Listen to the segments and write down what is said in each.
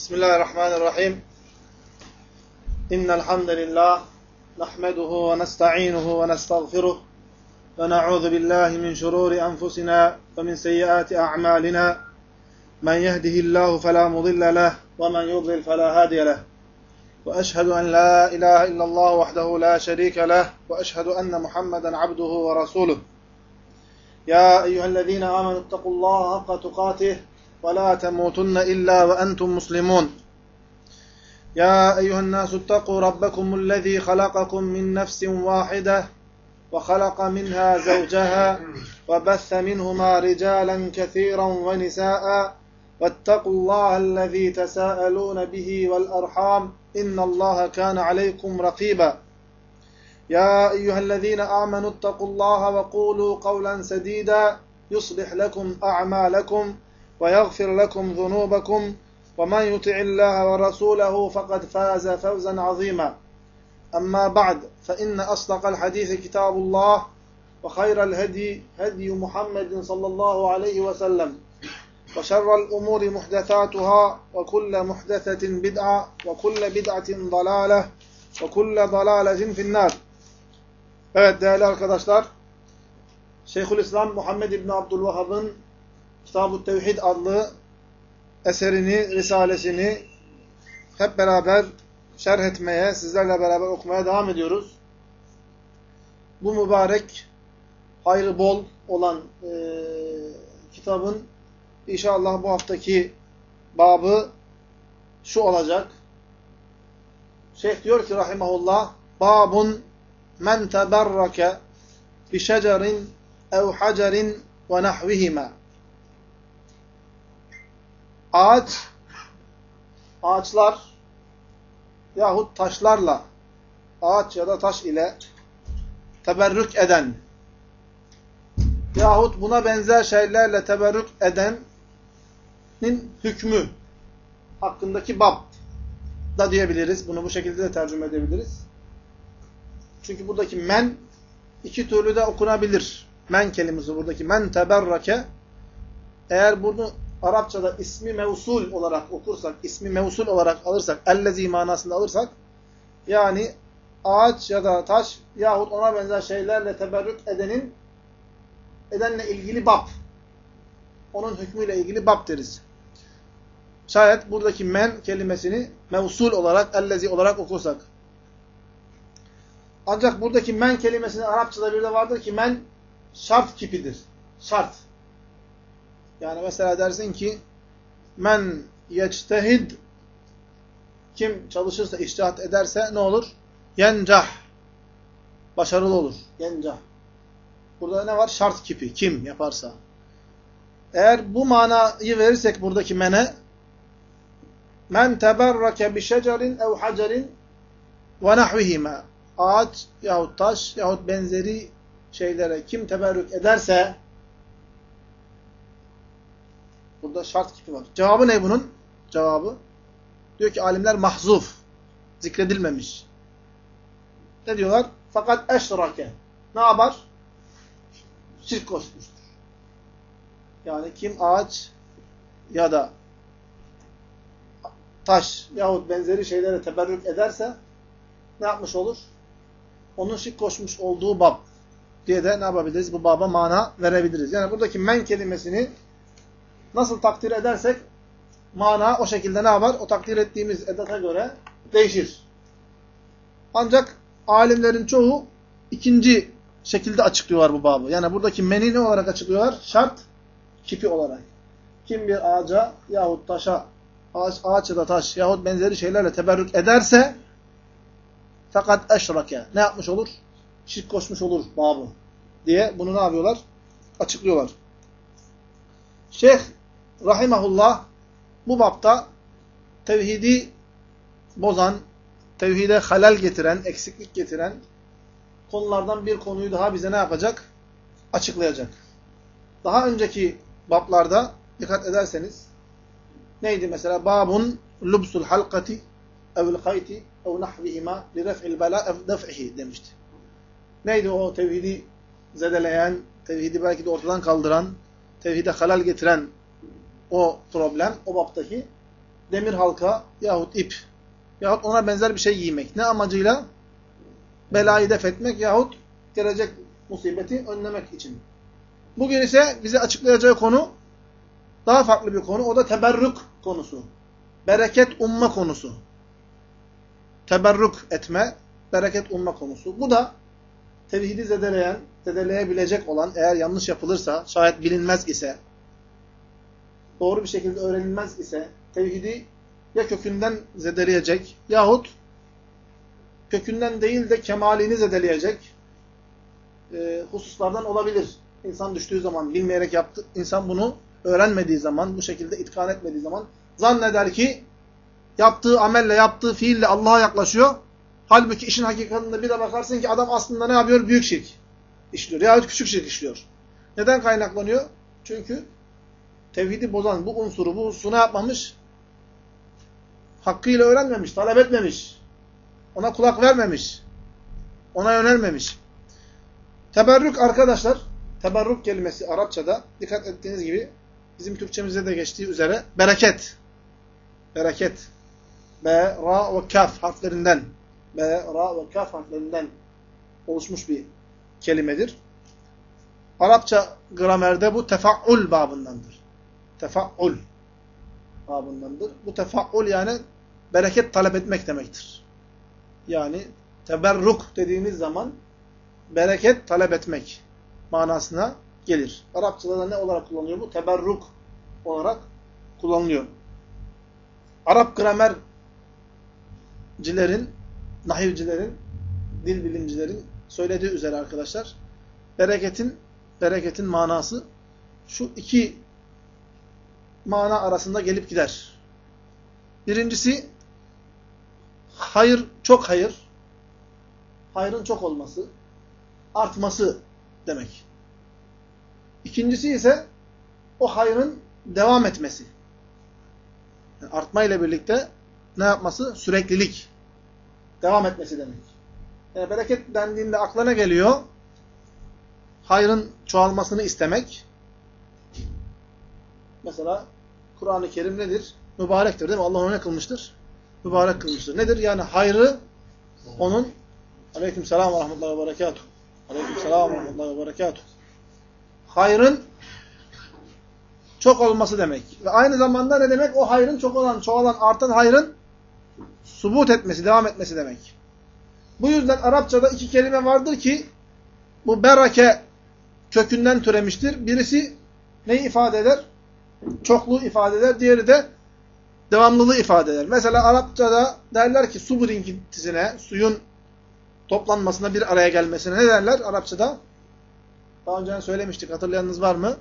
Bismillahirrahmanirrahim. İnnel hamdelellahi nahmeduhu ve nestainuhu ve nestağfiruh ve na'udzu billahi min şururi enfusina ve min seyyiati a'malina. Men yehdihillahu fela mudille leh ve men yudlil fela hadiye leh. Ve eşhedü en la ilahe illallah vahdehu la şerike leh ve eşhedü enne Muhammeden abduhu ve resuluh. Ya eyyühellezine amenüttakullaha hakka tukatih وَلَا تَمُوتُنَّ إِلَّا وَأَنْتُمْ مُسْلِمُونَ يَا أَيُّهَا النَّاسُ اتَّقُوا رَبَّكُمُ الَّذِي خَلَقَكُم مِّن نَّفْسٍ وَاحِدَةٍ وَخَلَقَ مِنْهَا زَوْجَهَا وَبَثَّ مِنْهُمَا رِجَالًا كَثِيرًا وَنِسَاءً وَاتَّقُوا اللَّهَ الَّذِي تَسَاءَلُونَ بِهِ وَالْأَرْحَامَ إِنَّ اللَّهَ كَانَ عَلَيْكُمْ رَقِيبًا يَا أَيُّهَا الَّذِينَ آمَنُوا اتَّقُوا اللَّهَ وَقُولُوا قَوْلًا سَدِيدًا يُصْلِحْ لَكُمْ أَعْمَالَكُمْ وَيَغْفِرْ لَكُمْ ذُنُوبَكُمْ وَمَنْ يُطِعِ اللَّهَ وَرَسُولَهُ فَقَدْ فَازَ فَوْزًا عَظِيمًا أَمَّا بَعْدُ فَإِنَّ أَصْدَقَ الْحَدِيثِ كِتَابُ اللَّهِ وَخَيْرَ الْهَدْيِ هَدْيُ مُحَمَّدٍ صَلَّى اللَّهُ عَلَيْهِ وَسَلَّمَ وَشَرَّ الْأُمُورِ مُحْدَثَاتُهَا وَكُلَّ مُحْدَثَةٍ بِدْعَةٌ وَكُلَّ بِدْعَةٍ ضَلَالَةٌ وَكُلَّ ضَلَالَةٍ فِي النَّارِ. Evet değerli arkadaşlar, Şeyhülislam Muhammed İbni Abdülvahhab'ın Kitab-ı Tevhid adlı eserini, risalesini hep beraber şerh etmeye, sizlerle beraber okumaya devam ediyoruz. Bu mübarek, hayrı bol olan kitabın inşallah bu haftaki babı şu olacak. Şeyh diyor ki rahimahullah, babun men teberrake bi şecerin ev hacerin ve nahvihima. Ağaçlar yahut taşlarla, ağaç ya da taş ile teberrük eden yahut buna benzer şeylerle teberrük edenin hükmü hakkındaki bab da diyebiliriz. Bunu bu şekilde de tercüme edebiliriz. Çünkü buradaki men iki türlü de okunabilir. Men kelimesi buradaki men teberrake, eğer bunu Arapçada ismi mevsul olarak okursak, ismi mevsul olarak alırsak, ellezi manasında alırsak, yani ağaç ya da taş yahut ona benzer şeylerle teberrük edenle ilgili bab, onun hükmüyle ilgili bab deriz. Şayet buradaki men kelimesini mevsul olarak, ellezi olarak okursak. Ancak buradaki men kelimesinin Arapçada bir de vardır ki men şart kipidir. Şart. Yani mesela dersin ki men yectehid, kim çalışırsa, içtihat ederse ne olur? Yencah. Başarılı olur. Yencah. Burada ne var? Şart kipi. Kim yaparsa. Eğer bu manayı verirsek buradaki mene, men teberrake bi şecerin ev hacerin ve nahvihima. Ağaç yahut taş yahut benzeri şeylere kim teberrük ederse, burada şart kipi var. Cevabı ne bunun? Cevabı. Diyor ki alimler mahzuf. Zikredilmemiş. Ne diyorlar? Fakat eşrake. Ne yapar? Şirk koşmuştur. Yani kim ağaç ya da taş yahut benzeri şeylere teberrük ederse ne yapmış olur? Onun şirk koşmuş olduğu bab diye de ne yapabiliriz? Bu baba mana verebiliriz. Yani buradaki men kelimesini nasıl takdir edersek mana o şekilde ne yapar? O takdir ettiğimiz edata göre değişir. Ancak alimlerin çoğu ikinci şekilde açıklıyorlar bu babı. Yani buradaki meni ne olarak açıklıyorlar? Şart kipi olarak. Kim bir ağaca yahut taşa, ağaç ya da taş yahut benzeri şeylerle teberrük ederse fakat eşrake. Ne yapmış olur? Şirk koşmuş olur babı diye bunu ne yapıyorlar? Açıklıyorlar. Şeyh rahimahullah bu bapta tevhidi bozan, tevhide halal getiren, eksiklik getiren konulardan bir konuyu daha bize ne yapacak? Açıklayacak. Daha önceki bablarda dikkat ederseniz neydi mesela? Babun lubsul halkati ev'l hayti ev nahvihima li ref'il bela ev def'ihi demişti. Neydi o tevhidi zedeleyen, tevhidi belki de ortadan kaldıran, tevhide halal getiren o problem, o baptaki demir halka yahut ip yahut ona benzer bir şey giymek. Ne amacıyla? Belayı def etmek yahut gelecek musibeti önlemek için. Bugün ise bize açıklayacağı konu daha farklı bir konu. O da teberrük konusu. Bereket umma konusu. Teberrük etme, bereket umma konusu. Bu da tevhidi zedeleyebilecek olan, eğer yanlış yapılırsa, şayet bilinmez ise, doğru bir şekilde öğrenilmez ise, tevhidi ya kökünden zedeleyecek yahut kökünden değil de kemalini zedeleyecek hususlardan olabilir. İnsan düştüğü zaman, bilmeyerek yaptı, insan bunu öğrenmediği zaman, bu şekilde itkan etmediği zaman zanneder ki yaptığı amelle, yaptığı fiille Allah'a yaklaşıyor. Halbuki işin hakikatinde bir de bakarsın ki adam aslında ne yapıyor? Büyük şirk işliyor yahut küçük şirk işliyor. Neden kaynaklanıyor? Çünkü tevhidi bozan bu unsuru, bu hususu ne yapmamış? Hakkıyla öğrenmemiş, talep etmemiş. Ona kulak vermemiş. Ona yönelmemiş. Teberrük arkadaşlar, teberrük kelimesi Arapçada dikkat ettiğiniz gibi bizim Türkçemizde de geçtiği üzere bereket. Bereket. B, ra ve kaf harflerinden. B, ra ve kaf harflerinden oluşmuş bir kelimedir. Arapça gramerde bu tefaul babındandır. Tefaul babındandır. Bu tefaul yani bereket talep etmek demektir. Yani teberruk dediğimiz zaman bereket talep etmek manasına gelir. Arapçada da ne olarak kullanılıyor bu? Teberruk olarak kullanılıyor. Arap gramercilerin, nahivcilerin, dil bilimcilerin söylediği üzere arkadaşlar, bereketin manası şu iki mana arasında gelip gider. Birincisi hayır, çok hayır. Hayrın çok olması, artması demek. İkincisi ise o hayrın devam etmesi. Yani artma ile birlikte ne yapması? Süreklilik. Devam etmesi demek. Yani bereket dendiğinde aklına geliyor hayrın çoğalmasını istemek. Mesela Kur'an-ı Kerim nedir? Mübarektir değil mi? Allah onu ne kılmıştır? Mübarek kılmıştır. Nedir? Yani hayrı onun Aleykümselam ve rahmetullahi ve berekatuhu. Aleykümselam ve rahmetullahi ve berekatuhu. Hayrın çok olması demek. Ve aynı zamanda ne demek? O hayrın çok olan, çoğalan, artan hayrın subut etmesi, devam etmesi demek. Bu yüzden Arapçada iki kelime vardır ki bu bereke kökünden türemiştir. Birisi neyi ifade eder? Çokluğu ifade eder. Diğeri de devamlılığı ifade eder. Mesela Arapçada derler ki su birikintisine, suyun toplanmasına, bir araya gelmesine ne derler Arapçada? Daha önce söylemiştik. Hatırlayanınız var mı?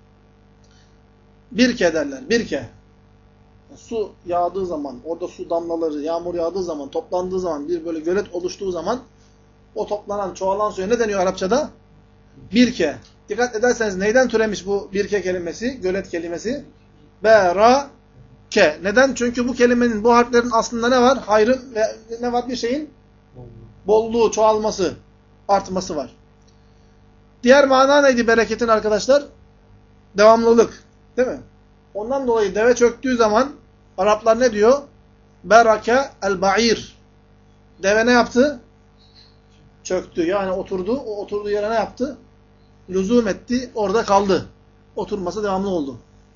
Birke derler. Birke. Su yağdığı zaman, orada su damlaları, yağmur yağdığı zaman, toplandığı zaman, bir böyle gölet oluştuğu zaman o toplanan, çoğalan suya ne deniyor Arapçada? Birke. Dikkat ederseniz neyden türemiş bu birke kelimesi, gölet kelimesi? Berake. Neden? Çünkü bu kelimenin, bu harflerin aslında ne var? Hayrın ve ne var? Bir şeyin bolluğu, çoğalması, artması var. Diğer mana neydi bereketin arkadaşlar? Devamlılık. Değil mi? Ondan dolayı deve çöktüğü zaman Araplar ne diyor? Berake el-ba'ir. Deve ne yaptı? Çöktü. Yani oturdu. O oturduğu yere ne yaptı? Lüzum etti. Orada kaldı. Oturması devamlı oldu.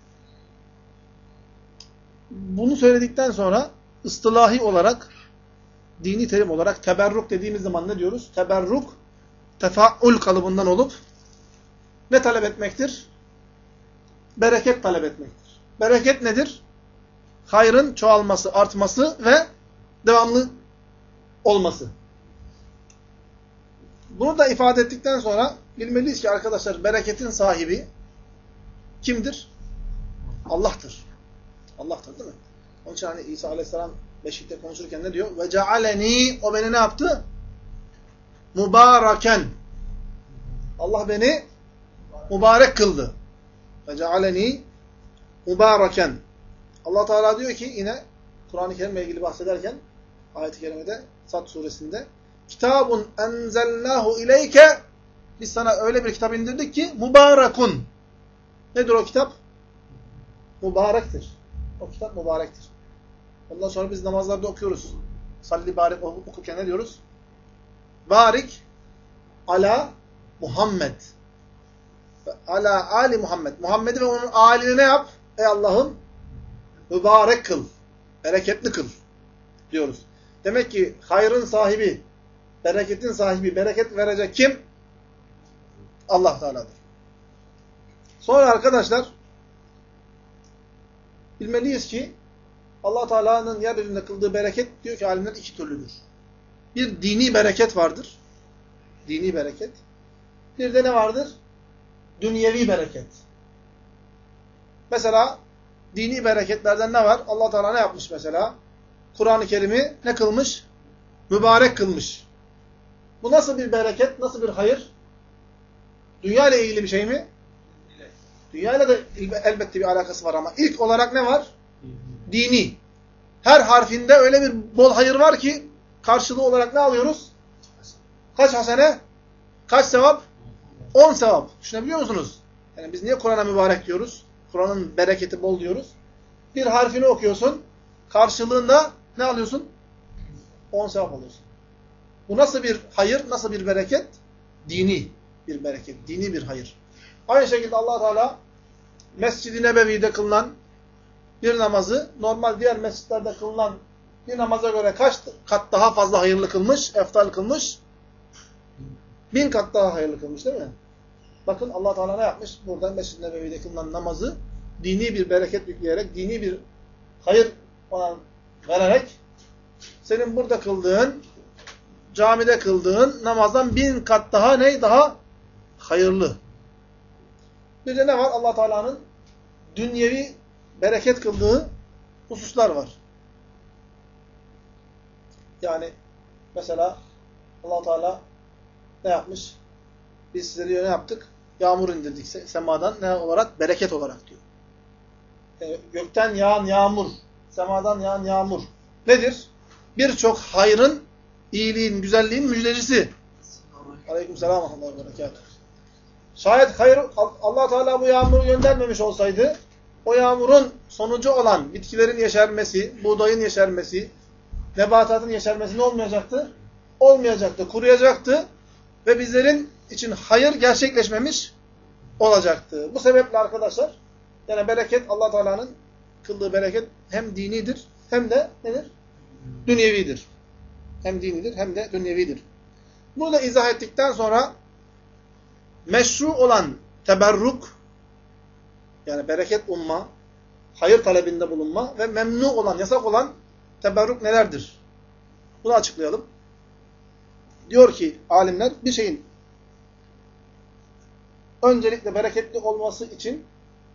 Bunu söyledikten sonra ıstılahi olarak, dini terim olarak teberruk dediğimiz zaman ne diyoruz? Teberruk, tefaul kalıbından olup ne talep etmektir? Bereket talep etmektir. Bereket nedir? Hayrın çoğalması, artması ve devamlı olması. Bunu da ifade ettikten sonra bilmeliyiz ki arkadaşlar bereketin sahibi kimdir? Allah'tır. Allah'tır değil mi? Onun için hani İsa Aleyhisselam Beşik'te konuşurken ne diyor? Ve cealeni, o beni ne yaptı? Mübareken. Allah beni mübarek kıldı. Ve cealeni mübareken. Allah Teala diyor ki yine Kur'an-ı Kerim'le ilgili bahsederken ayet-i kerimede Sad suresinde kitabun enzelnahu ileyke, biz sana öyle bir kitap indirdik ki mübarekun. Nedir o kitap? Mübarektir. O kitap mübarektir. Ondan sonra biz namazlarda okuyoruz. Salli barik okurken ne diyoruz? Barik ala Muhammed. Ala ali Muhammed. Muhammed'i ve onun âlini ne yap? Ey Allah'ım mübarek kıl. Bereketli kıl diyoruz. Demek ki hayrın sahibi, bereketin sahibi, bereket verecek kim? Allah Teala'dır. Sonra arkadaşlar bilmeliyiz ki Allah Teala'nın yeryüzünde kıldığı bereket diyor ki alimler iki türlüdür. Bir dini bereket vardır. Dini bereket. Bir de ne vardır? Dünyevi bereket. Mesela dini bereketlerden ne var? Allah Teala ne yapmış mesela? Kur'an-ı Kerim'i ne kılmış? Mübarek kılmış. Bu nasıl bir bereket? Nasıl bir hayır? Dünya ile ilgili bir şey mi? Dünya ile de elbette bir alakası var ama ilk olarak ne var? Dini. Her harfinde öyle bir bol hayır var ki karşılığı olarak ne alıyoruz? Kaç hasene? Kaç sevap? 10 sevap. Düşünebiliyor musunuz? Yani biz niye Kur'an'a mübarek diyoruz? Kur'an'ın bereketi bol diyoruz. Bir harfini okuyorsun. Karşılığında ne alıyorsun? 10 sevap alıyorsun. Bu nasıl bir hayır? Nasıl bir bereket? Dini bir bereket. Dini bir hayır. Aynı şekilde Allah Teala Mescid-i Nebevi'de kılınan bir namazı normal diğer mescitlerde kılınan bir namaza göre kaç kat daha fazla hayırlı kılmış, eftal kılmış? 1000 kat daha hayırlı kılmış değil mi? Bakın Allah Teala ne yapmış? Burada Mescid-i Nebevi'de kılınan namazı dini bir bereket yükleyerek, dini bir hayır olan vererek senin burada kıldığın, camide kıldığın namazdan 1000 kat daha ne? Daha hayırlı. Bir de ne var? Allah Teala'nın dünyevi bereket kıldığı hususlar var. Yani mesela Allah Teala ne yapmış? Biz size diyor ne yaptık? Yağmur indirdik semadan ne olarak? Bereket olarak diyor. Gökten yağan yağmur, semadan yağan yağmur nedir? Birçok hayrın, iyiliğin, güzelliğin müjdecisi. Aleykümselam ve rahmetullahi ve berekatuhu. Şayet hayır Allah Teala bu yağmuru göndermemiş olsaydı o yağmurun sonucu olan bitkilerin yeşermesi, buğdayın yeşermesi, nebatatın yeşermesi ne olmayacaktı? Olmayacaktı, kuruyacaktı ve bizlerin için hayır gerçekleşmemiş olacaktı. Bu sebeple arkadaşlar yani bereket Allah Teala'nın kıldığı bereket hem dinidir hem de nedir? Dünyevidir. Hem dinidir hem de dünyevidir. Bunu da izah ettikten sonra meşru olan teberruk yani bereket umma, hayır talebinde bulunma ve memnu olan, yasak olan teberruk nelerdir? Bunu açıklayalım. Diyor ki alimler bir şeyin öncelikle bereketli olması için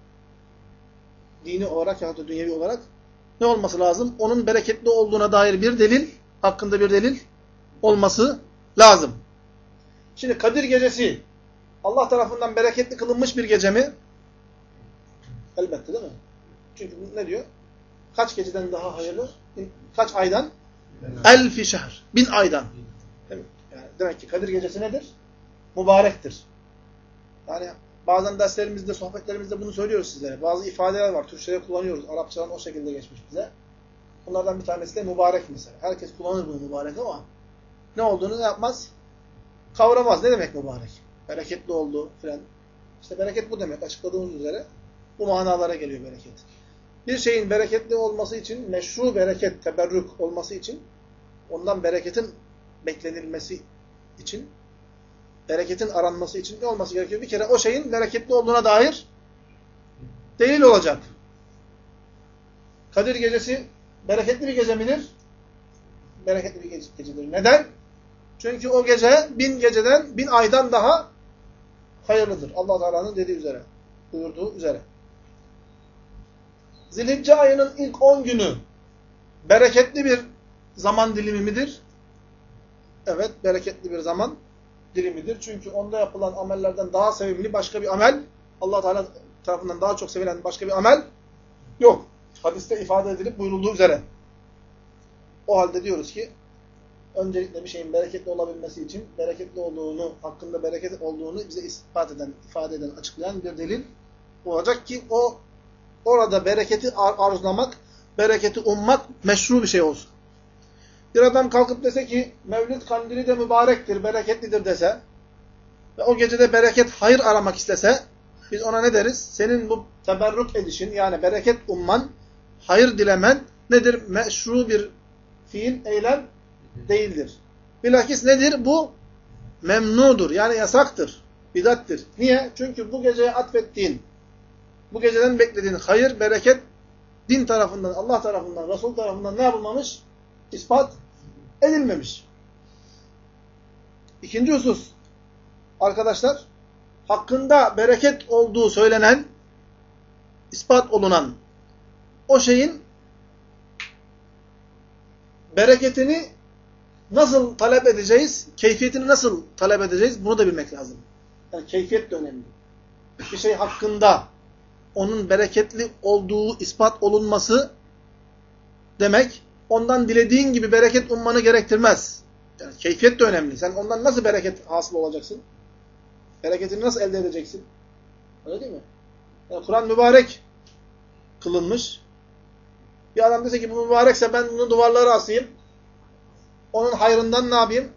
dini olarak ya da dünyevi olarak ne olması lazım? Onun bereketli olduğuna dair bir delil, hakkında bir delil olması lazım. Şimdi Kadir Gecesi Allah tarafından bereketli kılınmış bir gece mi? Elbette değil mi? Çünkü ne diyor? Kaç geceden daha hayırlı? Kaç aydan? Elfi şehr. 1000 aydan. Yani demek ki Kadir Gecesi nedir? Mübarektir. Yani bazen derslerimizde, sohbetlerimizde bunu söylüyoruz sizlere. Bazı ifadeler var. Türkçe'de kullanıyoruz. Arapçadan o şekilde geçmiş bize. Bunlardan bir tanesi de mübarek mesela. Herkes kullanır bunu mübarek ama ne olduğunu ne yapmaz? Kavramaz. Ne demek mübarek? Bereketli oldu filan. İşte bereket bu demek. Açıkladığımız üzere bu manalara geliyor bereket. Bir şeyin bereketli olması için, meşru bereket, teberrük olması için, ondan bereketin beklenilmesi için, bereketin aranması için ne olması gerekiyor? Bir kere o şeyin bereketli olduğuna dair delil olacak. Kadir Gecesi bereketli bir gece midir? Bereketli bir gecedir. Neden? Çünkü o gece 1000 geceden, 1000 aydan daha hayırlıdır. Allah Teala'nın dediği üzere, buyurduğu üzere. Zilhicce ayının ilk 10 günü bereketli bir zaman dilimi midir? Evet, bereketli bir zaman dilimidir. Çünkü onda yapılan amellerden daha sevimli başka bir amel, Allah Teala tarafından daha çok sevilen başka bir amel yok. Hadiste ifade edilip buyurulduğu üzere. O halde diyoruz ki, öncelikle bir şeyin bereketli olabilmesi için, bereketli olduğunu, hakkında bereket olduğunu bize ispat eden, ifade eden, açıklayan bir delil olacak ki o orada bereketi arzulamak, bereketi ummak meşru bir şey olsun. Bir adam kalkıp dese ki Mevlid kandili de mübarektir, bereketlidir dese ve o gecede bereket, hayır aramak istese biz ona ne deriz? Senin bu teberrük edişin yani bereket umman, hayır dilemen nedir? Meşru bir fiil, eylem değildir. Bilakis nedir? Bu memnudur. Yani yasaktır. Bidattir. Niye? Çünkü bu geceye atfettiğin, bu geceden beklediğin hayır, bereket din tarafından, Allah tarafından, Resul tarafından ne yapılmamış? İspat edilmemiş. İkinci husus, arkadaşlar, hakkında bereket olduğu söylenen, ispat olunan o şeyin bereketini nasıl talep edeceğiz, keyfiyetini nasıl talep edeceğiz bunu da bilmek lazım. Yani keyfiyet de önemli. Bir şey hakkında onun bereketli olduğu ispat olunması demek, ondan dilediğin gibi bereket ummanı gerektirmez. Yani keyfiyet de önemli. Sen ondan nasıl bereket hasıl olacaksın? Bereketini nasıl elde edeceksin? Öyle değil mi? Yani Kur'an mübarek kılınmış. Bir adam dese ki bu mübarekse ben bunu duvarlara asayım. Onun hayrından ne yapayım?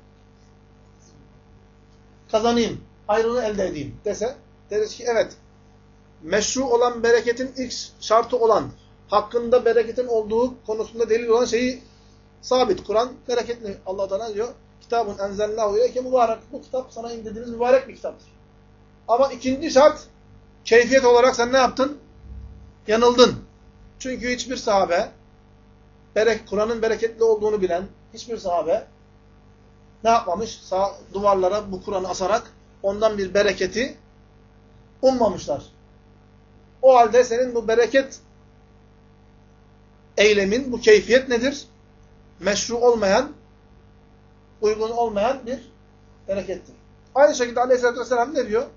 Kazanayım. Hayrını elde edeyim dese. Deriz ki evet. Meşru olan bereketin ilk şartı olan, hakkında bereketin olduğu konusunda delil olan şeyi sabit. Kur'an bereketli. Allah Teala diyor. Kitabun enzelnahu ileyke mübarek. Bu kitap sana indirdiğimiz mübarek bir kitaptır. Ama ikinci şart, keyfiyet olarak sen ne yaptın? Yanıldın. Çünkü hiçbir sahabe, Kur'an'ın bereketli olduğunu bilen hiçbir sahabe ne yapmamış? Duvarlara bu Kur'an'ı asarak ondan bir bereketi ummamışlar. O halde senin bu bereket eylemin, bu keyfiyet nedir? Meşru olmayan, uygun olmayan bir berekettir. Aynı şekilde Aleyhisselatü Vesselam ne diyor?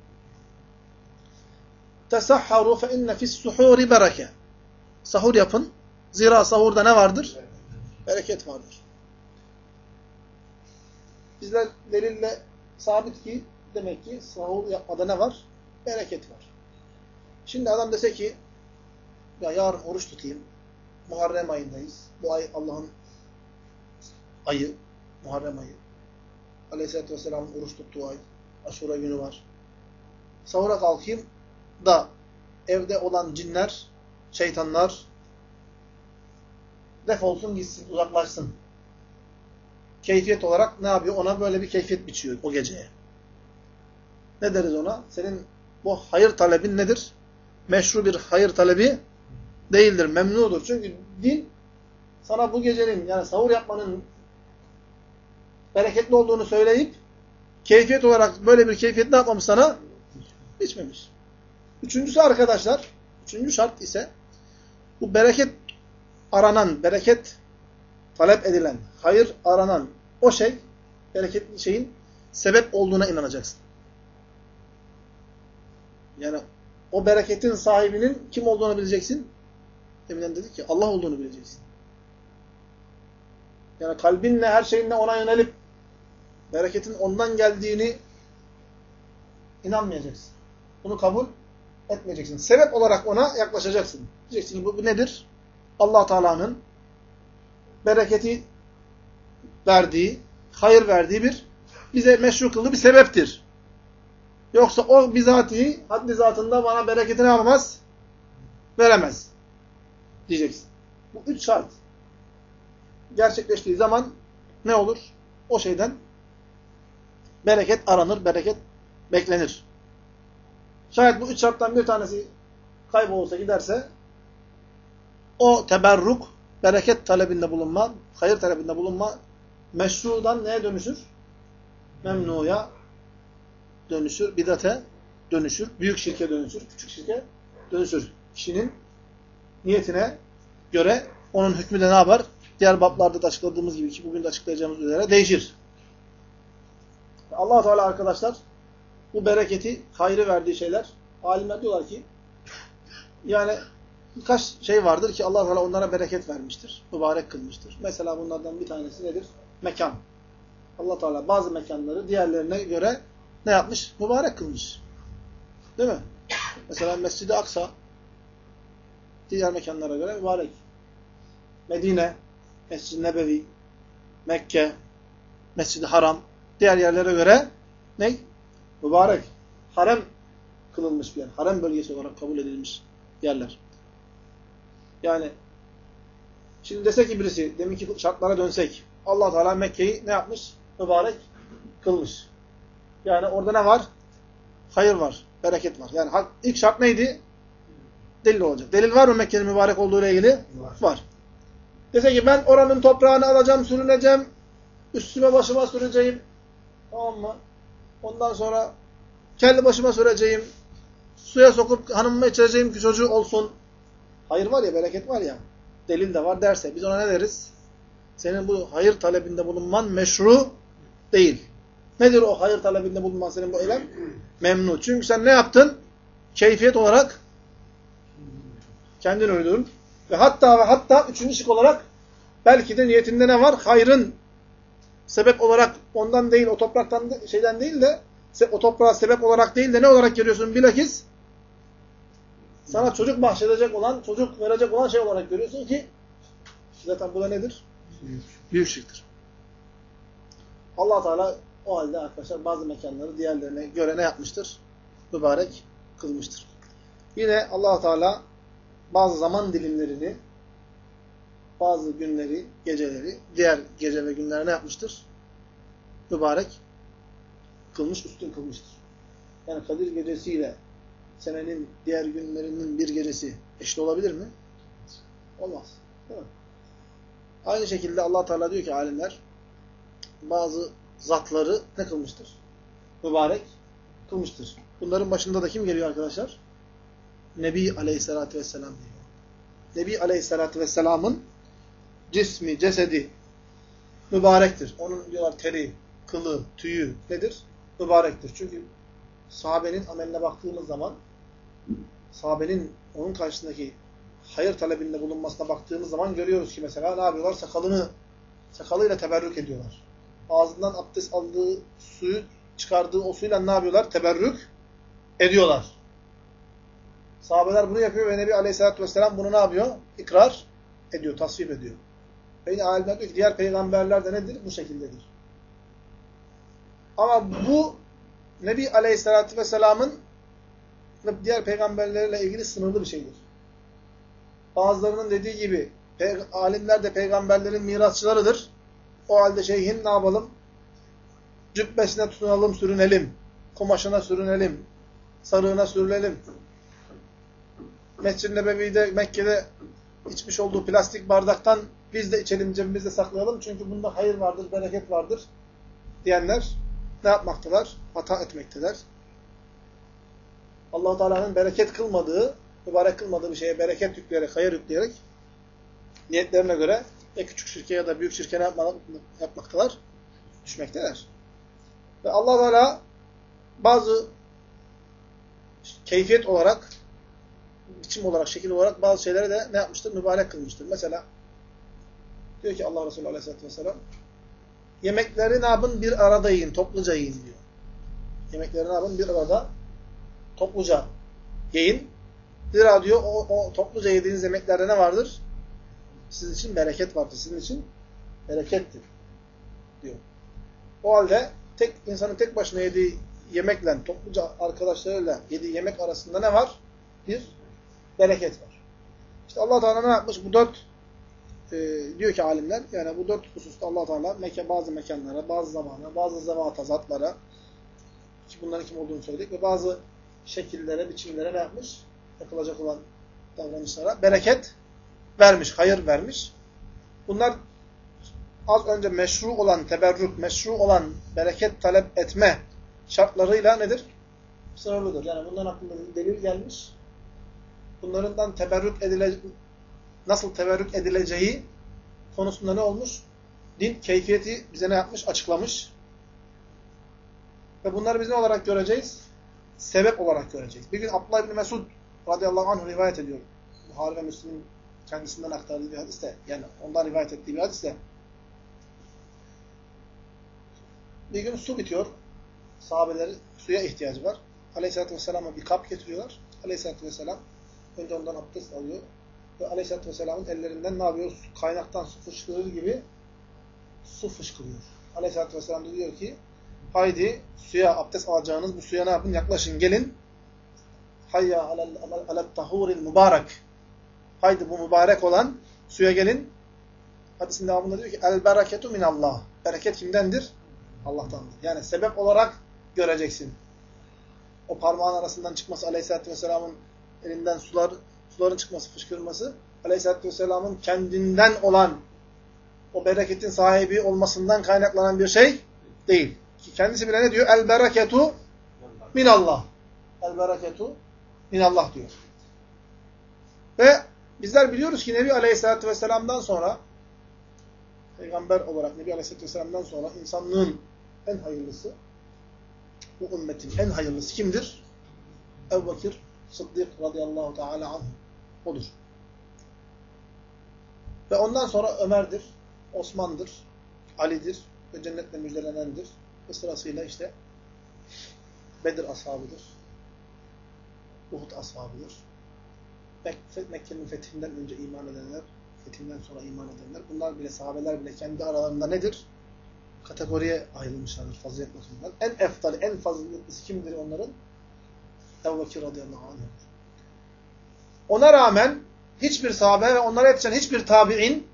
Tesahharu fe inne fissuhuri bereke. Sahur yapın. Zira sahurda ne vardır? Bereket vardır. Bizler delille sabit ki demek ki sahur yapmada ne var? Bereket var. Şimdi adam dese ki ya yarın oruç tutayım. Muharrem ayındayız. Bu ay Allah'ın ayı. Muharrem ayı. Aleyhisselatü Vesselam'ın oruç tuttuğu ay. Aşura günü var. Sahura kalkayım da evde olan cinler, şeytanlar defolsun gitsin, uzaklaşsın. Keyfiyet olarak ne yapıyor? Ona böyle bir keyfiyet biçiyor o geceye. Ne deriz ona? Senin bu hayır talebin nedir? Meşru bir hayır talebi değildir, memnudur. Çünkü din sana bu gecenin yani sahur yapmanın bereketli olduğunu söyleyip keyfiyet olarak böyle bir keyfiyet ne yapmamış sana? Biçmemiş. Üçüncüsü arkadaşlar, üçüncü şart ise bu bereket aranan, bereket talep edilen, hayır aranan o şey, bereketli şeyin sebep olduğuna inanacaksın. Yani o bereketin sahibinin kim olduğunu bileceksin. Deminden dedik ki Allah olduğunu bileceksin. Yani kalbinle, her şeyinle ona yönelip bereketin ondan geldiğini inanmayacaksın. Bunu kabul etmeyeceksin. Sebep olarak ona yaklaşacaksın. Diyeceksin ki bu nedir? Allah Teala'nın bereketi verdiği, hayır verdiği bir bize meşru kıldığı bir sebeptir. Yoksa o bizatihi haddi zatında bana bereketini almaz, veremez diyeceksin. Bu üç şart gerçekleştiği zaman ne olur? O şeyden bereket aranır, bereket beklenir. Şayet bu üç şarttan bir tanesi kaybolsa, giderse o teberruk, bereket talebinde bulunma, hayır talebinde bulunma meşrudan neye dönüşür? Memnuya dönüşür, bidate dönüşür, büyük şirke dönüşür, küçük şirke dönüşür. Kişinin niyetine göre onun hükmü de ne yapar? Diğer bablarda da açıkladığımız gibi ki bugün de açıklayacağımız üzere değişir. Allah Teala arkadaşlar bu bereketi, hayrı verdiği şeyler, alimler diyorlar ki yani birkaç şey vardır ki Allah Teala onlara bereket vermiştir, mübarek kılmıştır. Mesela bunlardan bir tanesi nedir? Mekan. Allah Teala bazı mekanları diğerlerine göre ne yapmış? Mübarek kılmış. Değil mi? Mesela Mescid-i Aksa diğer mekanlara göre mübarek. Medine, Mescid-i Nebevi, Mekke, Mescid-i Haram, diğer yerlere göre ne? Mübarek. Harem kılınmış bir yer. Harem bölgesi olarak kabul edilmiş yerler. Yani şimdi dese ki birisi, deminki şartlara dönsek, Allah Teala Mekke'yi ne yapmış? Mübarek kılmış. Yani orada ne var? Hayır var, bereket var. Yani ilk şart neydi? Delil olacak. Delil var mı Mekke'nin mübarek olduğu ile ilgili? Var. Dese ki ben oranın toprağını alacağım, sürüneceğim, üstüme başıma süreceğim. Tamam mı? Ondan sonra kelli başıma süreceğim, suya sokup hanımıma içireceğim ki çocuğu olsun. Hayır var ya, bereket var ya, delil de var derse biz ona ne deriz? Senin bu hayır talebinde bulunman meşru değil. Nedir o hayır talebinde bulunman senin bu eylem? Memnu. Çünkü sen ne yaptın? Keyfiyet olarak kendin uydurdun. Ve hatta üçüncü şık olarak belki de niyetinde ne var? Hayrın sebep olarak ondan değil, o topraktan şeyden değil de o toprağa sebep olarak değil de ne olarak görüyorsun? Bilakis sana çocuk bahşedecek olan, çocuk verecek olan şey olarak görüyorsun ki zaten bu da nedir? Büyük şirktir. Allah Teala o halde arkadaşlar bazı mekanları diğerlerine göre ne yapmıştır? Mübarek kılmıştır. Yine Allah Teala bazı zaman dilimlerini, bazı günleri, geceleri, diğer gece ve günler ne yapmıştır? Mübarek kılmış, üstün kılmıştır. Yani Kadir gecesiyle senenin diğer günlerinin bir gecesi eşit olabilir mi? Olmaz. Değil mi? Aynı şekilde Allah Teala diyor ki alimler, bazı zatları ne kılmıştır? Mübarek kılmıştır. Bunların başında da kim geliyor arkadaşlar? Nebi Aleyhisselatü Vesselam diyor. Nebi Aleyhisselatü Vesselam'ın cismi, cesedi mübarektir. Onun diyorlar teri, kılı, tüyü nedir? Mübarektir. Çünkü sahabenin ameline baktığımız zaman, sahabenin onun karşısındaki hayır talebinde bulunmasına baktığımız zaman görüyoruz ki mesela ne yapıyorlar? Sakalıyla teberrük ediyorlar. Ağzından abdest aldığı suyu çıkardığı o suyla ne yapıyorlar? Teberrük ediyorlar. Sahabeler bunu yapıyor ve Nebi Aleyhisselatü Vesselam bunu ne yapıyor? İkrar ediyor, tasvip ediyor. Ve yine alimler diyor ki diğer peygamberler de nedir? Bu şekildedir. Ama bu Nebi Aleyhisselatü Vesselam'ın ve diğer peygamberlerle ilgili sınırlı bir şeydir. Bazılarının dediği gibi alimler de peygamberlerin mirasçılarıdır. O halde şeyhin ne yapalım? Cübbesine tutunalım, sürünelim. Kumaşına sürünelim. Sarığına sürünelim. Mescid-i Nebevi'de, Mekke'de içmiş olduğu plastik bardaktan biz de içelim, cebimizde saklayalım. Çünkü bunda hayır vardır, bereket vardır diyenler ne yapmaktalar? Hata etmekteler. Allah-u Teala'nın bereket kılmadığı, mübarek kılmadığı bir şeye bereket yükleyerek, hayır yükleyerek niyetlerine göre ya küçük şirke ya da büyük şirke ne yapmaktalar? Düşmekteler. Ve Allah Teala bazı keyfiyet olarak, biçim olarak, şekil olarak bazı şeyleri de ne yapmıştır? Mübarek kılmıştır. Mesela diyor ki Allah Resulü Aleyhisselatü Vesselam, yemekleri ne yapın? Bir arada yiyin, topluca yiyin diyor. Yemekleri ne yapın? Bir arada, topluca yiyin. Zira diyor o topluca yediğiniz yemeklerde ne vardır? Sizin için bereket vardır. Sizin için berekettir diyor. O halde insanın tek başına yediği yemekle, topluca arkadaşlarıyla yediği yemek arasında ne var? Bir bereket var. İşte Allah Teala ne yapmış? Bu dört diyor ki alimler, yani bu dört hususta Allah Teala bazı mekanlara, bazı zamana, bazı zevata, zatlara, ki bunların kim olduğunu söyledik ve bazı şekillere, biçimlere ne yapmış? Yapılacak olan davranışlara bereket vermiş, hayır vermiş. Bunlar az önce meşru olan teberrük, meşru olan bereket talep etme şartlarıyla nedir? Sınırlıdır. Yani bunların hakkında delil gelmiş. Bunlardan nasıl teberrük edileceği konusunda ne olmuş? Din keyfiyeti bize ne yapmış? Açıklamış. Ve bunları biz ne olarak göreceğiz? Sebep olarak göreceğiz. Bir gün Abdullah İbni Mesud radıyallahu anh rivayet ediyor. Buhari ve Müslim'in kendisinden aktardığı bir hadiste, yani ondan rivayet ettiği bir hadiste. Bir gün su bitiyor. Sahabeleri suya ihtiyacı var. Aleyhisselatü Vesselam'a bir kap getiriyorlar. Aleyhisselatü Vesselam önce ondan abdest alıyor. ve Aleyhisselatü Vesselam'ın ellerinden ne yapıyor? Kaynaktan su fışkırır gibi su fışkırıyor. Aleyhisselatü Vesselam diyor ki haydi suya, abdest alacağınız bu suya ne yapın? Yaklaşın, gelin. Hayya alet tahuril mübarek. Haydi bu mübarek olan suya gelin. Hadisin devamında diyor ki el bereketu minallah. Bereket kimdendir? Allah'tandır. Yani sebep olarak göreceksin. O parmağın arasından çıkması, Aleyhisselatü Vesselam'ın elinden suların çıkması, fışkırması, Aleyhisselatü Vesselam'ın kendinden olan o bereketin sahibi olmasından kaynaklanan bir şey değil. Ki kendisi bile ne diyor? El bereketu minallah. El bereketu minallah diyor. Ve bizler biliyoruz ki Nebi Aleyhisselatü Vesselam'dan sonra, Peygamber olarak Nebi Aleyhisselatü Vesselam'dan sonra insanlığın en hayırlısı, bu ümmetin en hayırlısı kimdir? Ebu Bekir Sıddık radıyallahu teala anh. Odur. Ve ondan sonra Ömer'dir, Osman'dır, Ali'dir ve cennetle müjdelenendir. Ve sırasıyla işte Bedir ashabıdır, Uhud ashabıdır. Mekke'nin fethinden önce iman edenler, fethinden sonra iman edenler, bunlar bile, sahabeler bile kendi aralarında nedir? Kategoriye ayrılmışlardır fazilet bakımından. En eftali, en faziletlisi kimdir onların? Ebu Bekir radıyallahu anh. Ona rağmen hiçbir sahabe ve onlara yetişen hiçbir tabi'in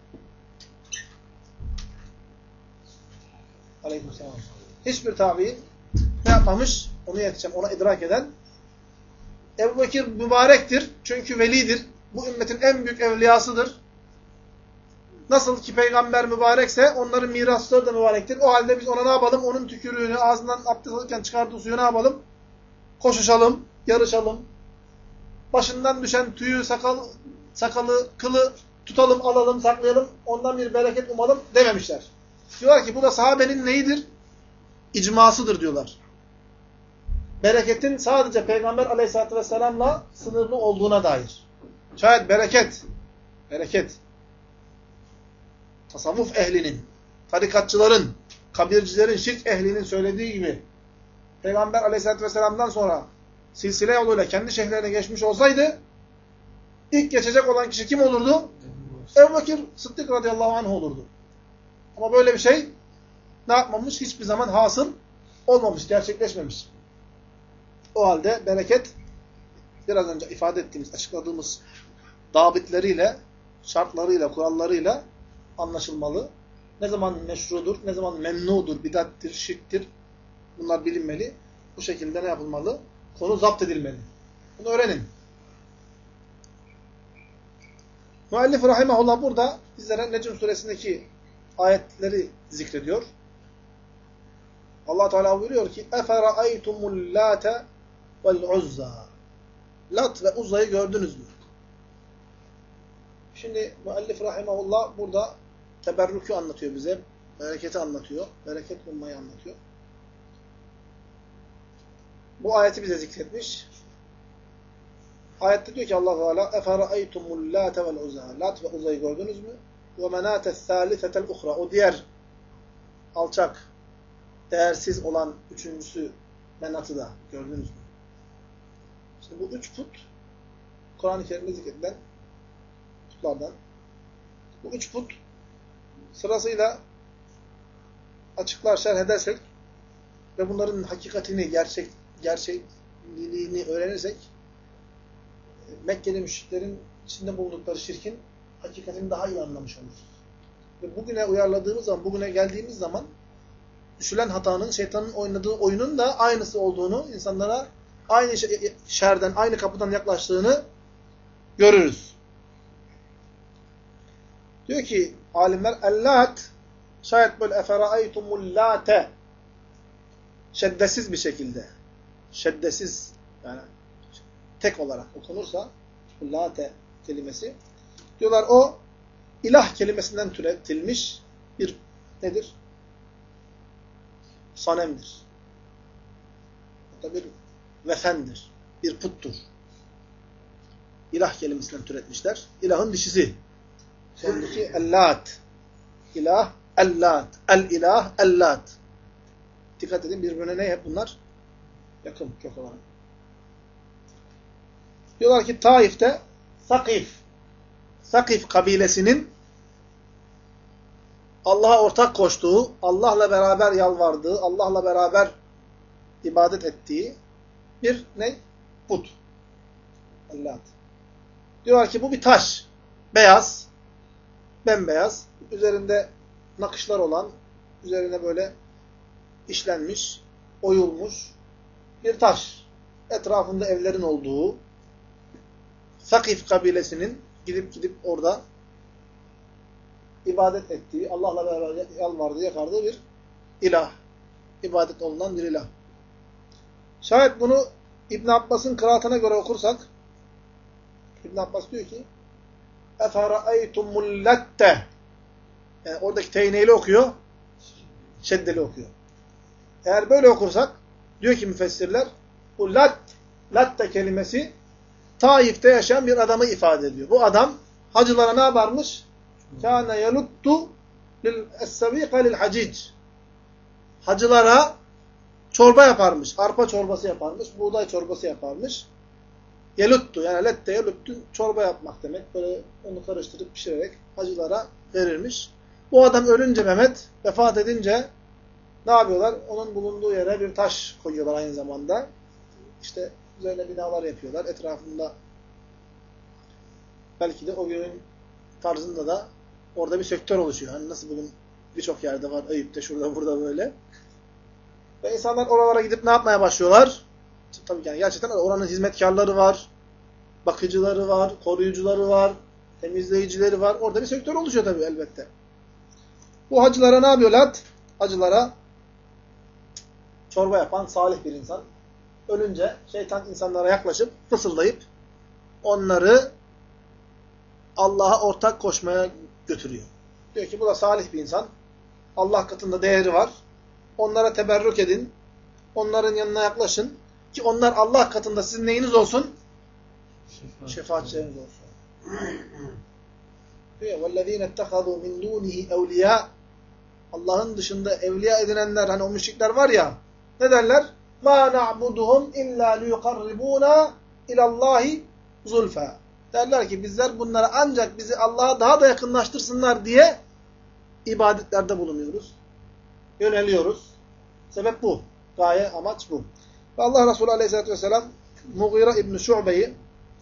aleykümselam, hiçbir tabi'in ne yapmamış? Onu yetişen, ona idrak eden Ebu Bekir mübarektir. Çünkü velidir. Bu ümmetin en büyük evliyasıdır. Nasıl ki peygamber mübarekse onların mirasçıları da mübarektir. O halde biz ona ne yapalım? Onun tükürüğünü ağzından abdest alırken çıkardığı suyu ne yapalım? Koşuşalım, yarışalım. Başından düşen tüyü, sakalı, kılı tutalım, alalım, saklayalım. Ondan bir bereket umalım dememişler. Diyorlar ki bu da sahabenin neyidir? İcmasıdır diyorlar. Bereketin sadece Peygamber Aleyhisselatü Vesselam'la sınırlı olduğuna dair. Şayet bereket, tasavvuf ehlinin, tarikatçıların, kabircilerin, şirk ehlinin söylediği gibi Peygamber Aleyhisselatü Vesselam'dan sonra silsile yoluyla kendi şeyhlerine geçmiş olsaydı ilk geçecek olan kişi kim olurdu? Ebu Bekir Sıddık radıyallahu anh olurdu. Ama böyle bir şey ne yapmamış? Hiçbir zaman hasıl olmamış, gerçekleşmemiş. O halde bereket biraz önce ifade ettiğimiz, açıkladığımız dabitleriyle, şartlarıyla, kurallarıyla anlaşılmalı. Ne zaman meşrudur, ne zaman memnudur, bidattir, şirktir, bunlar bilinmeli. Bu şekilde ne yapılmalı? Konu zapt edilmeli. Bunu öğrenin. Müellif rahimahullah burada bizlere Necm suresindeki ayetleri zikrediyor. Allah Teala buyuruyor ki: "Efera'aytumul late vel uzza." Lat ve Uzza'yı gördünüz mü? Şimdi müellif rahimahullah burada teberrükü anlatıyor bize. Bereketi anlatıyor. Bereket ummayı anlatıyor. Bu ayeti bize zikretmiş. Ayette diyor ki Allah Teala: "Efera'aytumul late vel uzza." Lat ve Uzza'yı gördünüz mü? "Ve menâte's sâlisetel uhra." O diğer alçak, değersiz olan üçüncüsü Menat'ı da gördünüz mü? İşte bu üç put Kur'an-ı Kerim'de zikredilen putlardan. Bu üç put sırasıyla açıklar, şerh edersek ve bunların hakikatini, gerçekliğini öğrenirsek Mekkeli müşriklerin içinde bulundukları şirkin hakikatini daha iyi anlamış oluruz. Ve bugüne uyarladığımız zaman, bugüne geldiğimiz zaman düşülen hatanın, şeytanın oynadığı oyunun da aynısı olduğunu, insanlara aynı şerden, aynı kapıdan yaklaştığını görürüz. Diyor ki alimler, "Ellat" şayet böyle "Efera'aytumul late" şeddesiz bir şekilde, şeddesiz yani tek olarak okunursa late kelimesi, diyorlar o ilah kelimesinden türetilmiş bir nedir? Sanemdir. Hatta bir vefendir. Bir puttur. İlah kelimesinden türetmişler. İlahın dişisi. Sondaki ellat. İlah, ellat. El-ilah, ellat. Dikkat edin birbirine ne hep bunlar? Yakın kök olarak. Diyorlar ki Taif'te Sakif Sakif kabilesinin Allah'a ortak koştuğu, Allah'la beraber yalvardığı, Allah'la beraber ibadet ettiği bir ne? Put. Allah. Diyorlar ki bu bir taş. Beyaz, bembeyaz, üzerinde nakışlar olan, üzerine böyle işlenmiş, oyulmuş bir taş. Etrafında evlerin olduğu, Sakif kabilesinin gidip orada ibadet ettiği, Allah'la beraber yalvardığı, yakardığı bir ilah. İbadet olunan bir ilah. Şayet bunu İbn Abbas'ın kıraatına göre okursak, İbn Abbas diyor ki اَفَرَأَيْتُمُ اللَّتَّ yani oradaki teyneyle okuyor, şeddeli okuyor. Eğer böyle okursak, diyor ki müfessirler, bu latte kelimesi Taif'te yaşayan bir adamı ifade ediyor. Bu adam hacılara ne yaparmış? Kâne yeluttu es-sevîqe lil-hacic. Hacılara çorba yaparmış. Arpa çorbası yaparmış. Buğday çorbası yaparmış. Yeluttu yani lette yeluttu çorba yapmak demek. Böyle onu karıştırıp pişirerek hacılara verirmiş. Bu adam ölünce Mehmet vefat edince ne yapıyorlar? Onun bulunduğu yere bir taş koyuyorlar aynı zamanda. İşte üzerine binalar yapıyorlar. Etrafında belki de o günün tarzında da orada bir sektör oluşuyor. Hani nasıl bugün birçok yerde var. Eyüp'te, şurada, burada böyle. Ve insanlar oralara gidip ne yapmaya başlıyorlar? Tabii yani gerçekten oranın hizmetkarları var. Bakıcıları var. Koruyucuları var. Temizleyicileri var. Orada bir sektör oluşuyor tabii elbette. Bu hacılara ne yapıyorlar? Hacılara çorba yapan salih bir insan. Ölünce şeytan insanlara yaklaşıp fısıldayıp onları Allah'a ortak koşmaya götürüyor. Diyor ki bu da salih bir insan. Allah katında değeri var. Onlara teberrük edin. Onların yanına yaklaşın. Ki onlar Allah katında sizin neyiniz olsun? Şefaatçileriniz olsun. Diyor وَالَّذ۪ينَ اتَّخَذُوا مِنْ دُونِهِ اَوْلِيَا Allah'ın dışında evliya edinenler, hani o müşrikler var ya, ne derler? مَا نَعْبُدُهُمْ اِلَّا لِيُقَرِّبُونَ اِلَى اللّٰهِ زُلْفَى Derler ki bizler bunlara ancak bizi Allah'a daha da yakınlaştırsınlar diye ibadetlerde bulunuyoruz. Yöneliyoruz. Sebep bu. Gaye, amaç bu. Ve Allah Resulü Aleyhisselatü Vesselam Mughira İbn-i Şu'be'yi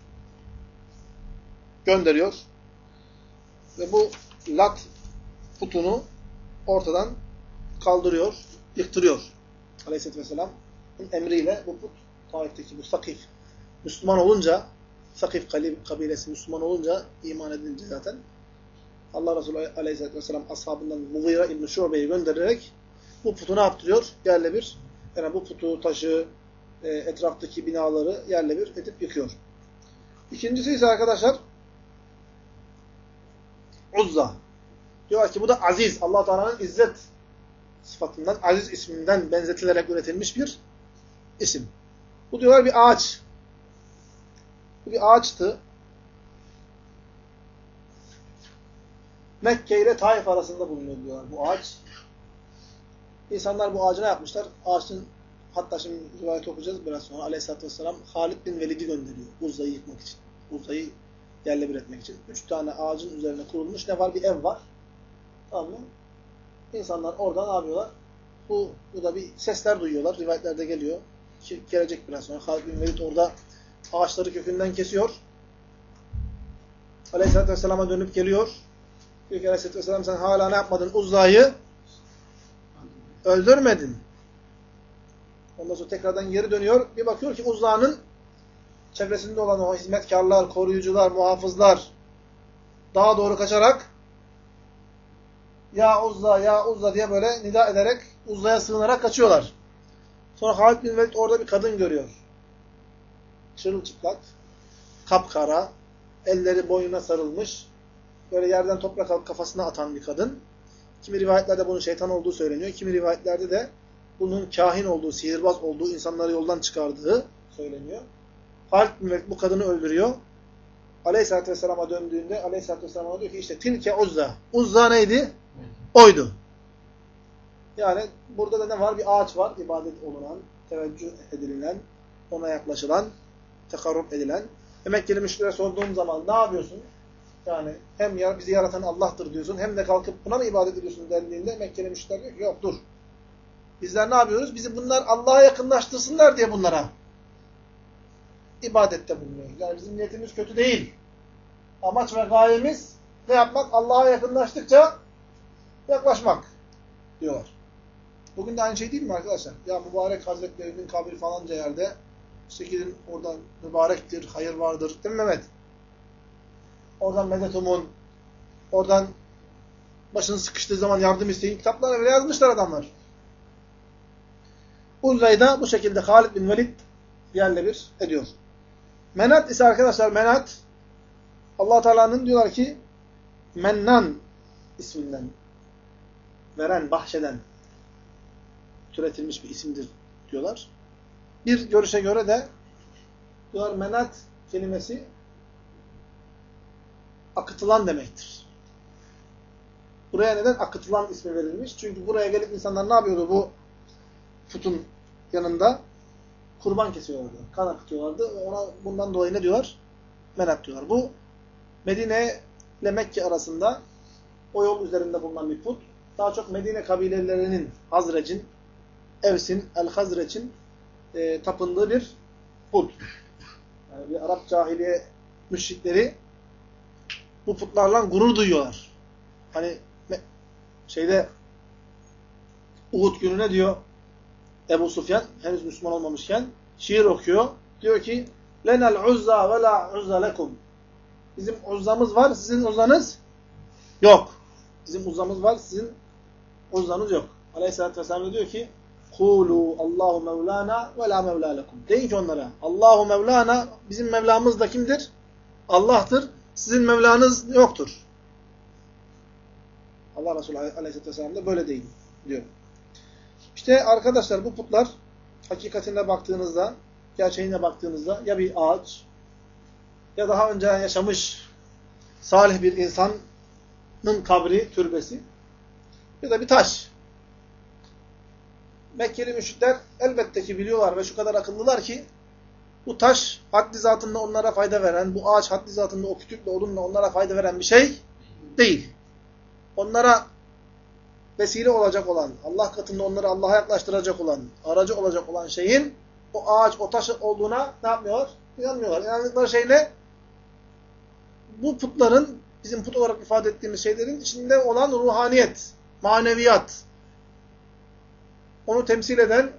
gönderiyor. Ve bu Lat putunu ortadan kaldırıyor, yıktırıyor. Aleyhisselatü Vesselam'ın emriyle bu put, Taif'teki bu Sakif Müslüman olunca, Sakif kabilesi Müslüman olunca, iman edince zaten, Allah Resulü Aleyhisselatü Vesselam ashabından Mughira İbn-i Şu'be'yi göndererek bu putu ne yaptırıyor? Yerle bir, yani bu putu, taşı, etraftaki binaları yerle bir edip yıkıyor. İkincisi ise arkadaşlar Uzza. Diyorlar ki bu da aziz. Allah Teala'nın izzet sıfatından, aziz isminden benzetilerek üretilmiş bir isim. Bu diyorlar bir ağaç. Bu bir ağaçtı. Mekke ile Taif arasında bulunuyor diyorlar bu ağaç. İnsanlar bu ağacı ne yapmışlar? Ağaçın, hatta şimdi rivayet okuyacağız biraz sonra. Aleyhisselatü Vesselam Halid bin Velid'i gönderiyor Uzza'yı yıkmak için. Uzza'yı yerle bir etmek için. 3 tane ağacın üzerine kurulmuş ne var? Bir ev var. Tamam mı? İnsanlar orada ne yapıyorlar? Bu da bir sesler duyuyorlar. Rivayetlerde geliyor. Gelecek biraz sonra. Halid bin Velid orada ağaçları kökünden kesiyor. Aleyhisselatü Vesselam'a dönüp geliyor. Diyor ki Aleyhisselatü Vesselam sen hala ne yapmadın? Uzza'yı öldürmedin. Ondan sonra tekrardan geri dönüyor. Bir bakıyor ki Uzza'nın çevresinde olan o hizmetkarlar, koruyucular, muhafızlar daha doğru kaçarak ya Uzza, ya Uzza diye böyle nida ederek Uzza'ya sığınarak kaçıyorlar. Sonra Halid bin Velid orada bir kadın görüyor. Çırılçıplak, kapkara, elleri boynuna sarılmış, böyle yerden toprak alıp kafasına atan bir kadın. Kimi rivayetlerde bunun şeytan olduğu söyleniyor. Kimi rivayetlerde de bunun kahin olduğu, sihirbaz olduğu, insanları yoldan çıkardığı söyleniyor. Halid bin Velid bu kadını öldürüyor. Aleyhisselatü Vesselam'a döndüğünde Aleyhisselatü Vesselam'a diyor ki işte tilke Uzza. Uzza neydi? Oydu. Yani burada da ne var? Bir ağaç var. İbadet olunan, teveccüh edilen, ona yaklaşılan, tekarrub edilen. Mekkeli müşriklere sorduğum zaman ne yapıyorsun? Yani hem bizi yaratan Allah'tır diyorsun, hem de kalkıp buna mı ibadet ediyorsun dendiğinde Mekkeli müşrikler diyor ki yok dur. Bizler ne yapıyoruz? Bizi bunlar Allah'a yakınlaştırsınlar diye bunlara ibadette bulunuyoruz. Yani bizim niyetimiz kötü değil. Amaç ve gayemiz ne yapmak? Allah'a yakınlaştıkça yaklaşmak diyorlar. Bugün de aynı şey değil mi arkadaşlar? Ya mübarek hazretlerinin kabri falanca yerde, işte gidin oradan mübarektir, hayır vardır. Değil mi Mehmet? Oradan medet umun, oradan başınız sıkıştığı zaman yardım isteyin. Kitaplarına bile yazmışlar adamlar. Uzza'yı da bu şekilde Halid bin Velid yerle bir ediyor. Menat ise arkadaşlar, Menat Allah Teala'nın diyorlar ki Mennan isminden veren, bahşeden türetilmiş bir isimdir diyorlar. Bir görüşe göre de diyorlar Menat kelimesi akıtılan demektir. Buraya neden akıtılan ismi verilmiş? Çünkü buraya gelip insanlar ne yapıyordu bu putun yanında? Kurban kesiyorlardı. Kan akıtıyorlardı. Bundan dolayı ne diyorlar? Menat diyorlar. Bu Medine ile Mekke arasında o yol üzerinde bulunan bir put. Daha çok Medine kabilelerinin, Hazrec'in, Evs'in, El-Hazreç'in tapındığı bir put. Yani bir Arap cahiliye müşrikleri bu putlarla gurur duyuyorlar. Hani Uhud günü ne diyor Ebu Sufyan? Henüz Müslüman olmamışken şiir okuyor. Diyor ki Lenel uzza ve la uzza lekum. Bizim uzzamız var, sizin uzzanız yok. Bizim uzzamız var, sizin uzzanız yok. Aleyhisselatü Vesselam diyor ki Kulu Allahu Mevlana ve la Mevla lekum. Deyin ki onlara Allahu Mevlana, bizim Mevlamız da kimdir? Allah'tır. Sizin Mevlanız yoktur. Allah Resulü Aleyhisselatü Vesselam da böyle deyin diyor. İşte arkadaşlar bu putlar hakikatine baktığınızda, gerçeğine baktığınızda ya bir ağaç ya daha önce yaşamış salih bir insanın kabri, türbesi ya da bir taş. Mekkeli müşrikler elbette ki biliyorlar ve şu kadar akıllılar ki bu taş haddi zatında onlara fayda veren, bu ağaç haddi zatında o kütükle odunla onlara fayda veren bir şey değil. Onlara vesile olacak olan, Allah katında onları Allah'a yaklaştıracak olan, aracı olacak olan şeyin o ağaç, o taş olduğuna ne yapmıyorlar? İnanmıyorlar. İnandıkları şey ne? Bu putların, bizim put olarak ifade ettiğimiz şeylerin içinde olan ruhaniyet, maneviyat, onu temsil eden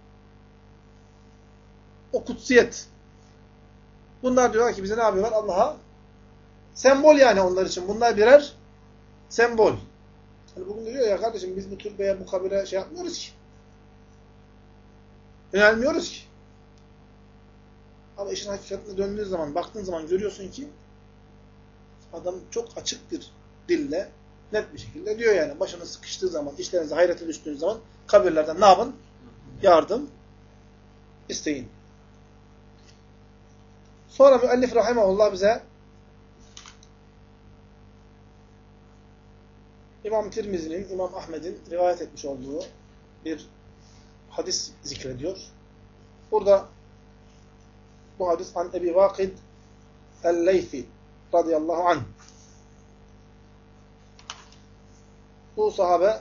o kutsiyet. Bunlar diyorlar ki bize ne yapıyorlar? Allah'a sembol yani onlar için. Bunlar birer sembol. Hani bugün diyor ya kardeşim biz bu türbeye, bu kabire şey yapmıyoruz ki. Yönelmiyoruz ki. Ama işin hakikatine döndüğün zaman, baktığın zaman görüyorsun ki adam çok açık bir dille, net bir şekilde diyor yani. Başına sıkıştığı zaman, işlerinize hayrete düştüğünüz zaman kabirlerden ne yapın? Yardım isteyin. Sonra müellif rahimahullah bize İmam Tirmizi'nin, İmam Ahmed'in rivayet etmiş olduğu bir hadis zikrediyor. Burada bu hadis an Ebi Vakid el-Leyfi radıyallahu anh. Bu sahabe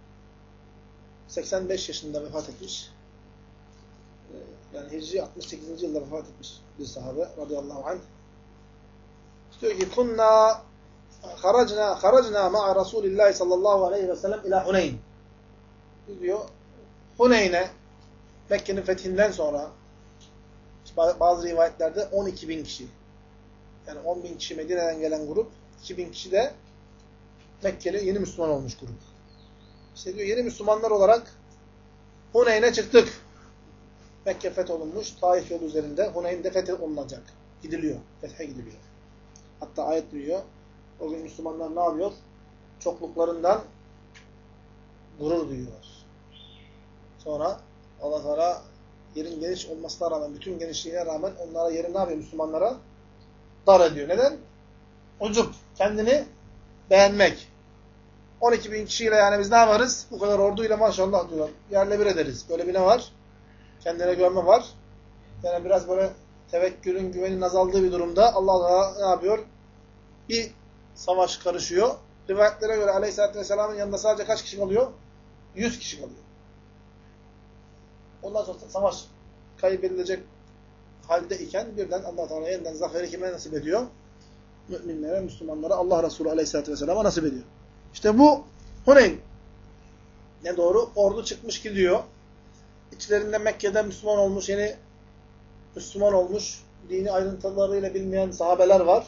85 yaşında vefat etmiş. Yani Hicri 68. yılda vefat etmiş bir sahabe radıyallahu anh. Diyor ki kunna haracna ma'a Resulillahi sallallahu aleyhi ve sellem ila Huneyn. Diyor Huneyn'e Mekke'nin fethinden sonra bazı rivayetlerde 12.000 kişi. Yani 10.000 kişi Medine'den gelen grup, 2.000 kişi de Mekkeli yeni Müslüman olmuş grup. İşte diyor yeni Müslümanlar olarak Huneyn'e çıktık. Mekke fetholunmuş, Taif yolu üzerinde Huneyn'de fetholunacak. Gidiliyor, fethe gidiliyor. Hatta ayet diyor, o gün Müslümanlar ne yapıyor? Çokluklarından gurur duyuyorlar. Sonra Allah Teala yerin geniş olmasına rağmen, bütün genişliğine rağmen onlara yeri ne yapıyor Müslümanlara? Dar ediyor. Neden? Ucup, kendini beğenmek. 12.000 kişiyle yani biz ne yaparız? Bu kadar orduyla maşallah diyor. Yerle bir ederiz. Böyle bir ne var? Kendine güvenme var. Yani biraz böyle tevekkülün, güvenin azaldığı bir durumda Allah ne yapıyor? Bir savaş karışıyor. Rivayetlere göre Aleyhisselatü Vesselam'ın yanında sadece kaç kişi kalıyor? 100 kişi kalıyor. Ondan sonra savaş kaybedilecek halde iken birden Allah Teala yeniden zaferi kime nasip ediyor? Müminlere, Müslümanlara Allah Resulü Aleyhisselatü Vesselam'a nasip ediyor. İşte bu Huneyn. Ne doğru? Ordu çıkmış gidiyor. İçlerinde Mekke'de Müslüman olmuş, yeni Müslüman olmuş, dini ayrıntılarıyla bilmeyen sahabeler var.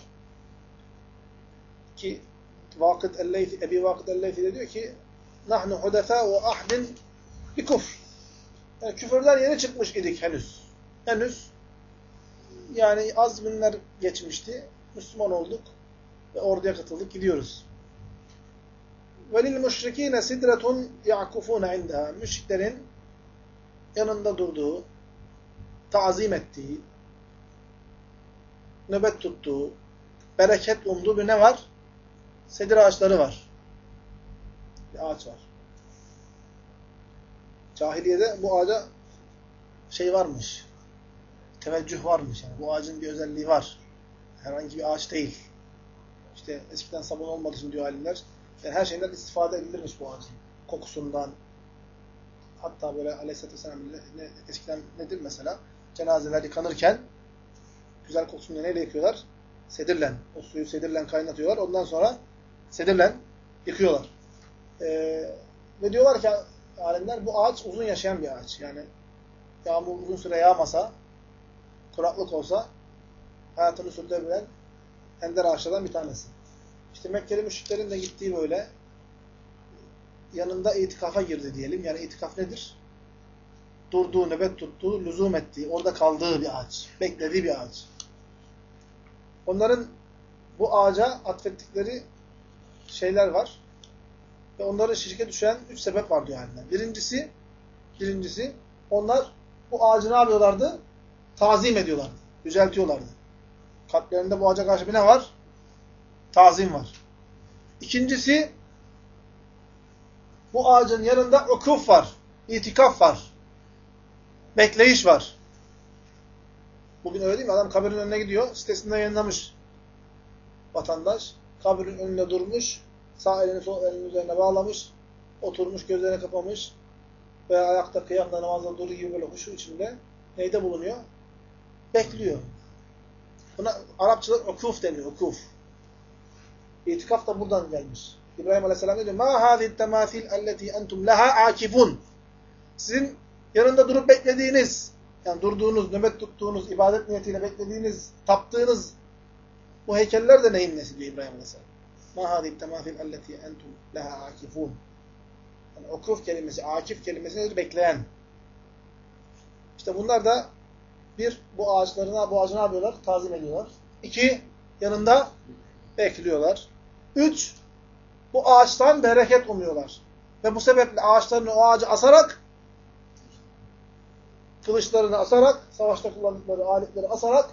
Ki Ebi Vakıd el-Leythi de diyor ki nahnu hudefâ ve ahdin bi kufr. Yani küfürden yeni çıkmış idik henüz. Henüz yani az günler geçmişti. Müslüman olduk ve orduya katıldık, gidiyoruz. وَلِلْمُشْرِك۪ينَ سِدْرَةٌ يَعْكُفُونَ عِنْدَهَا Müşriklerin yanında durduğu, tazim ettiği, nöbet tuttuğu, bereket umduğu bir ne var? Sedir ağaçları var. Bir ağaç var. Cahiliyede bu ağaca şey varmış, teveccüh varmış. Yani bu ağacın bir özelliği var. Herhangi bir ağaç değil. İşte eskiden sabun olmadığı için diyor alimler, yani her şeyden istifade edilirmiş bu ağacın. Kokusundan. Hatta böyle Aleyhisselatü Vesselam eskiden nedir mesela? Cenazeler yıkanırken güzel kokusunu neyle yıkıyorlar? Sedirle. O suyu sedirle kaynatıyorlar. Ondan sonra sedirle yıkıyorlar. Ve diyorlar ki alimler bu ağaç uzun yaşayan bir ağaç. Yani yağmur uzun süre yağmasa, kuraklık olsa hayatını sürdürebilen ender ağaçlardan bir tanesi. İşte Mekkeli müşriklerin de gittiği böyle yanında itikafa girdi diyelim. Yani itikaf nedir? Durduğu, nöbet tuttuğu, lüzum ettiği, orada kaldığı bir ağaç. Beklediği bir ağaç. Onların bu ağaca atfettikleri şeyler var. Ve onların şirke düşen 3 sebep var diyor alimler. Birincisi onlar bu ağacı ne yapıyorlardı? Tazim ediyorlardı. Yüceltiyorlardı. Kalplerinde bu ağaca karşı bir ne var? Tazim var. İkincisi bu ağacın yanında ukuf var. İtikaf var. Bekleyiş var. Bugün öyle değil mi? Adam kabrin önüne gidiyor. Sitesinde yayınlamış vatandaş. Kabrin önünde durmuş. Sağ elini sol elinin üzerine bağlamış. Oturmuş, gözlerini kapamış. Veya ayakta kıyamda namazda durduğu gibi böyle huşu içinde. Neyde bulunuyor? Bekliyor. Buna Arapçada ukuf deniyor. Ukuf. İtikaf da buradan gelmiş. İbrahim Aleyhisselam diyor: "Ma hâzî temâthîl elletî entum lehâ âkifûn." Sizin yanında durup beklediğiniz, yani durduğunuz, nöbet tuttuğunuz, ibadet niyetiyle beklediğiniz, taptığınız bu heykeller de neyin nesi diyor İbrahim Aleyhisselam. "Ma hâzî temâthîl elletî entum lehâ âkifûn." Yani ukuf kelimesi, akif kelimesi nedir? Bekleyen. İşte bunlar da bu ağacı ne yapıyorlar? Tazim ediyorlar. 2, yanında bekliyorlar. 3, bu ağaçtan bereket umuyorlar. Ve bu sebeple ağaçlarını o ağacı asarak, kılıçlarını asarak, savaşta kullandıkları aletleri asarak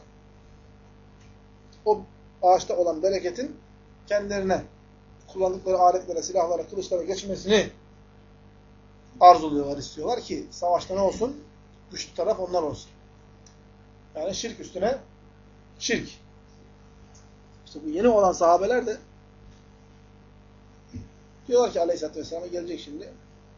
o ağaçta olan bereketin kendilerine kullandıkları aletlere, silahlara, kılıçlara geçmesini arzuluyorlar, istiyorlar ki savaşta ne olsun? Güçlü taraf onlar olsun. Yani şirk üstüne şirk. İşte bu yeni olan sahabeler de diyorlar ki Aleyhisselatü Vesselam'a gelecek şimdi.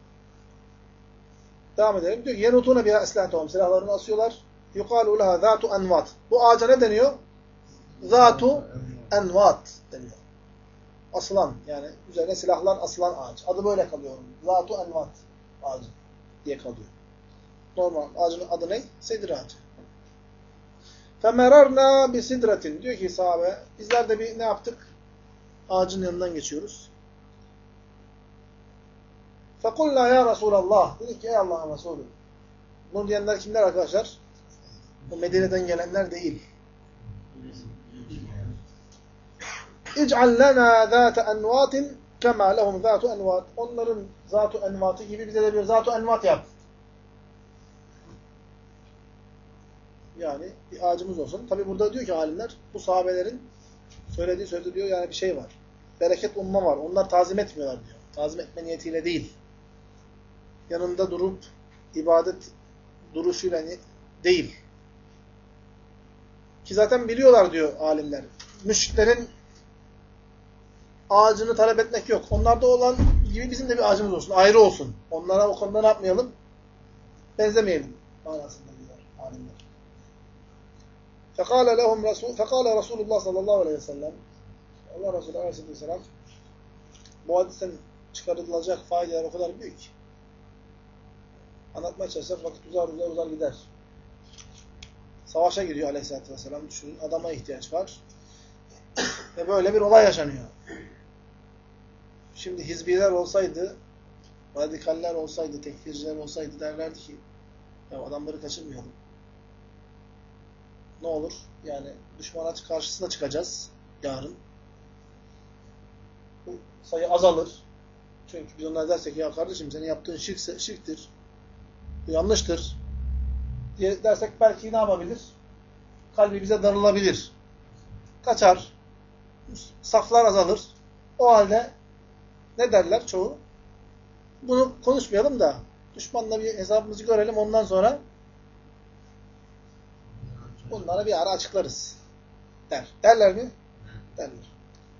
Devam edelim. Diyor ki yenutuna biha eslâhatuhum. Silahlarını asıyorlar. Yukâlu leha zâtu envât. Bu ağaca ne deniyor? Zâtu envât deniyor. Asılan, yani üzerine silahlar asılan ağaç. Adı böyle kalıyor. Zâtu envât ağacı diye kalıyor. Normal ağacın adı ne? Sedir ağacı. فَمَرَرْنَا بِسِدْرَةٍ Diyor ki sahabe, bizler de bir ne yaptık? Ağacın yanından geçiyoruz. فَقُلْنَا ya Resulallah. Dedik ki ey Allah'ın Resulü. Bunu diyenler kimler arkadaşlar? Bu Medine'den gelenler değil. اِجْعَلْ لَنَا ذَاتَ اَنْوَاتٍ كَمَا لَهُمْ ذَاتُ اَنْوَاتٍ Onların zat-ı envatı gibi bize de bir zat-ı envat yap. Yani bir ağacımız olsun. Tabi burada diyor ki alimler, bu sahabelerin söylediği sözde diyor yani bir şey var. Bereket umma var. Onlar tazim etmiyorlar diyor. Tazim etme niyetiyle değil. Yanında durup ibadet duruşuyla değil. Ki zaten biliyorlar diyor alimler. Müşriklerin ağacını talep etmek yok. Onlarda olan gibi bizim de bir ağacımız olsun. Ayrı olsun. Onlara o konuda ne yapmayalım? Benzemeyelim. Manasında diyor alimler. Fekale Resulullah sallallahu aleyhi ve sellem, Allah Resulü aleyhisselatü vesselam, bu hadisten çıkarılacak faydalar o kadar büyük ki. Anlatmaya çalışsak vakit uzar gider. Savaşa gidiyor aleyhisselatü vesselam. Düşünün, adama ihtiyaç var. Ve böyle bir olay yaşanıyor. Şimdi hizbiler olsaydı, radikaller olsaydı, tekfirciler olsaydı derlerdi ki ya adamları kaçırmayalım. Ne olur? Yani düşmana karşısına çıkacağız yarın. Bu sayı azalır. Çünkü biz onlara dersek ya kardeşim senin yaptığın şirktir. Bu yanlıştır. Diye dersek belki ne yapabilir? Kalbi bize darılabilir. Kaçar. Saflar azalır. O halde ne derler çoğu? Bunu konuşmayalım da düşmanla bir hesabımızı görelim ondan sonra bunlara bir ara açıklarız. Derler mi? Derler.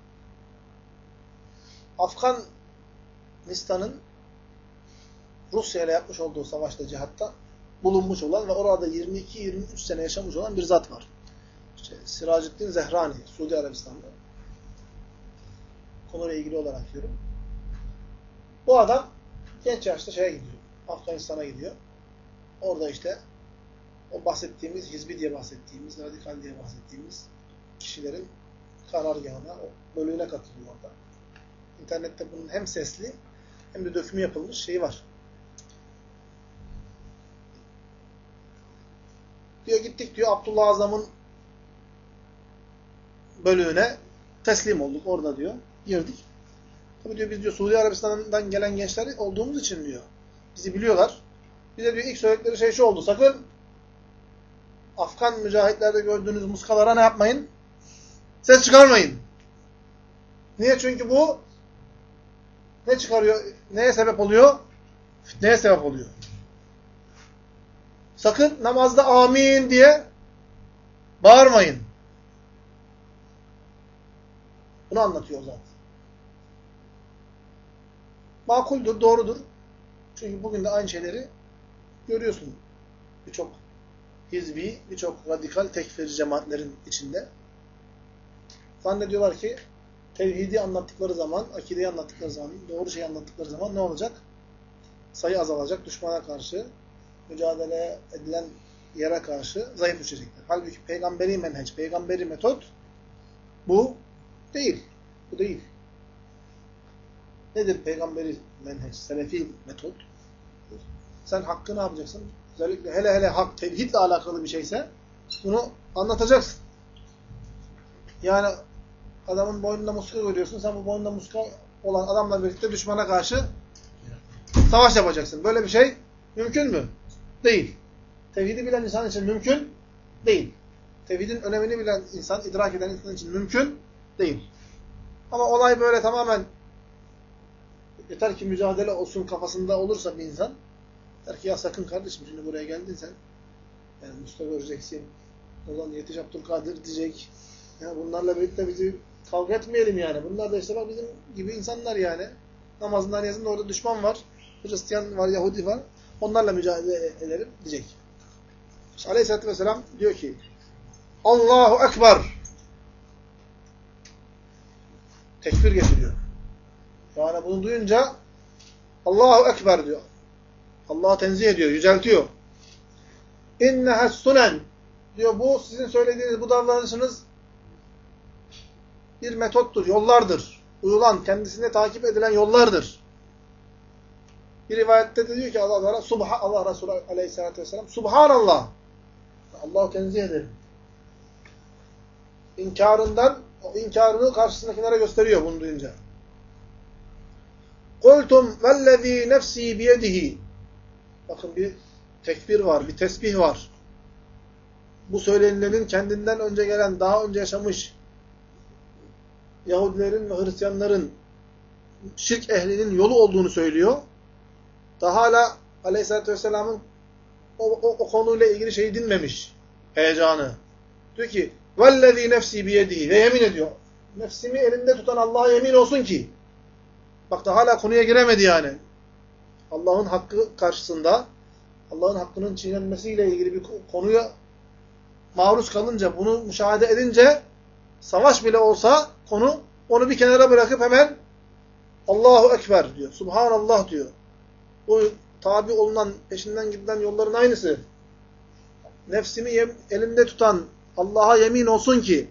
Afganistan'ın Rusya ile yapmış olduğu savaşta, cihatta bulunmuş olan ve orada 22-23 sene yaşamış olan bir zat var. İşte Siracüddin Zehrani, Suudi Arabistan'da. Konuyla ilgili olarak diyorum. Bu adam genç yaşta şeye gidiyor. Afganistan'a gidiyor. Orada işte o bahsettiğimiz, hizbi diye bahsettiğimiz, radikal diye bahsettiğimiz kişilerin karargahına, o bölüğüne katılıyor orada. İnternette bunun hem sesli hem de dökümü yapılmış şeyi var. Diyor gittik diyor Abdullah Azam'ın bölüğüne teslim olduk orada diyor. Girdik. Tabii diyor biz diyor Suudi Arabistan'dan gelen gençler olduğumuz için diyor. Bizi biliyorlar. Bize diyor ilk söyledikleri şey şu oldu. Sakın Afgan mücahitlerde gördüğünüz muskalara ne yapmayın? Ses çıkarmayın. Niye? Çünkü bu ne çıkarıyor? Neye sebep oluyor? Fitneye sebep oluyor. Sakın namazda amin diye bağırmayın. Bunu anlatıyor o zat. Makuldür, doğrudur. Çünkü bugün de aynı şeyleri görüyorsun. Birçok hizbi, birçok radikal tekfirci cemaatlerin içinde. Zannediyorlar ki tevhidi anlattıkları zaman, akideyi anlattıkları zaman, doğru şeyi anlattıkları zaman ne olacak? Sayı azalacak, düşmana karşı, mücadele edilen yere karşı zayıf düşecekler. Halbuki peygamberi menheç, peygamberi metot bu değil. Bu değil. Nedir peygamberi menheç, selefi metot? Sen hakkı ne yapacaksın? Özellikle hele hak, tevhidle alakalı bir şeyse bunu anlatacaksın. Yani adamın boynunda muska görüyorsun. Sen bu boynunda muska olan adamla birlikte düşmana karşı savaş yapacaksın. Böyle bir şey mümkün mü? Değil. Tevhidi bilen insan için mümkün değil. Tevhidin önemini bilen insan, idrak eden insan için mümkün değil. Ama olay böyle tamamen yeter ki mücadele olsun kafasında olursa bir insan der ki ya sakın kardeşim şimdi buraya geldin sen yani Mustafa göreceksin. O zaman Yetiş Abdülkadir diyecek. Ya bunlarla birlikte bizi kavga etmeyelim yani. Bunlar da işte bak bizim gibi insanlar yani. Namazından yazında orada düşman var. Hristiyan var, Yahudi var. Onlarla mücadele edelim diyecek. İşte Aleyhisselatü Vesselam diyor ki Allahu Ekber. Tekbir getiriyor. Yani bunu duyunca Allahu Ekber diyor. Allah'ı tenzih ediyor, yüceltiyor. İnnehes sunen diyor bu sizin söylediğiniz bu davranışınız bir metottur, yollardır. Uyulan, kendisine takip edilen yollardır. Bir rivayette de diyor ki Allah Resulü Aleyhisselatü Vesselam Subhanallah. Allah'ı tenzih ederim. İnkarından, o inkarını karşısındakilere gösteriyor bunu duyunca. Kultum vellezî nefsî biyedihi. Bakın bir tekbir var, bir tesbih var. Bu söylenilenin kendinden önce gelen, daha önce yaşamış Yahudilerin ve Hristiyanların şirk ehlinin yolu olduğunu söylüyor. Daha hala Aleyhisselatü Vesselam'ın o konuyla ilgili dinmemiş. Heyecanı. Diyor ki vellezî nefsî biyedihi ve yemin ediyor. nefsimi elinde tutan Allah'a yemin olsun ki, bak da hala konuya giremedi yani. Allah'ın hakkı karşısında, Allah'ın hakkının çiğnenmesiyle ilgili bir konuya maruz kalınca, bunu müşahede edince, savaş bile olsa onu bir kenara bırakıp hemen Allahu Ekber diyor. Subhanallah diyor. Bu tabi olunan, peşinden gidilen yolların aynısı. Nefsimi elinde tutan Allah'a yemin olsun ki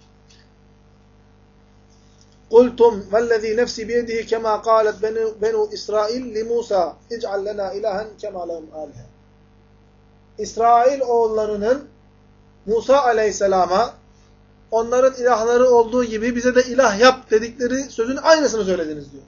قُلْتُمْ وَالَّذ۪ي نَفْسِ بِيَدِهِ كَمَا قَالَتْ بَنُوا إِسْرَائِيلِ لِمُوسَى اِجْعَلْ لَنَا اِلَٰهًا كَمَا لَهُمْ آلِهَةً. İsrail oğullarının Musa aleyhisselama onların ilahları olduğu gibi bize de ilah yap dedikleri sözün aynısını söylediniz diyor.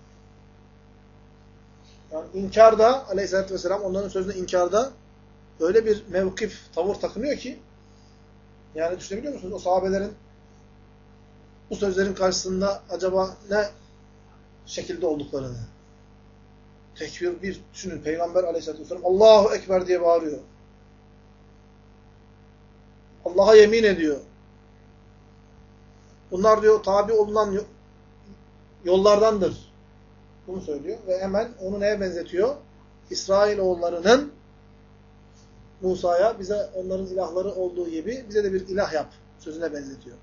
Yani inkarda, aleyhissalatü vesselam onların sözünü inkarda öyle bir mevkif, tavır takınıyor ki, yani düşünebiliyor musunuz o sahabelerin bu sözlerin karşısında acaba ne şekilde olduklarını? Tekbir bir düşünün. Peygamber aleyhissalatü vesselam Allahu Ekber diye bağırıyor. Allah'a yemin ediyor. Bunlar diyor tabi olunan yollardandır. Bunu söylüyor ve hemen onu neye benzetiyor? İsrailoğullarının Musa'ya bize onların ilahları olduğu gibi bize de bir ilah yap sözüne benzetiyor.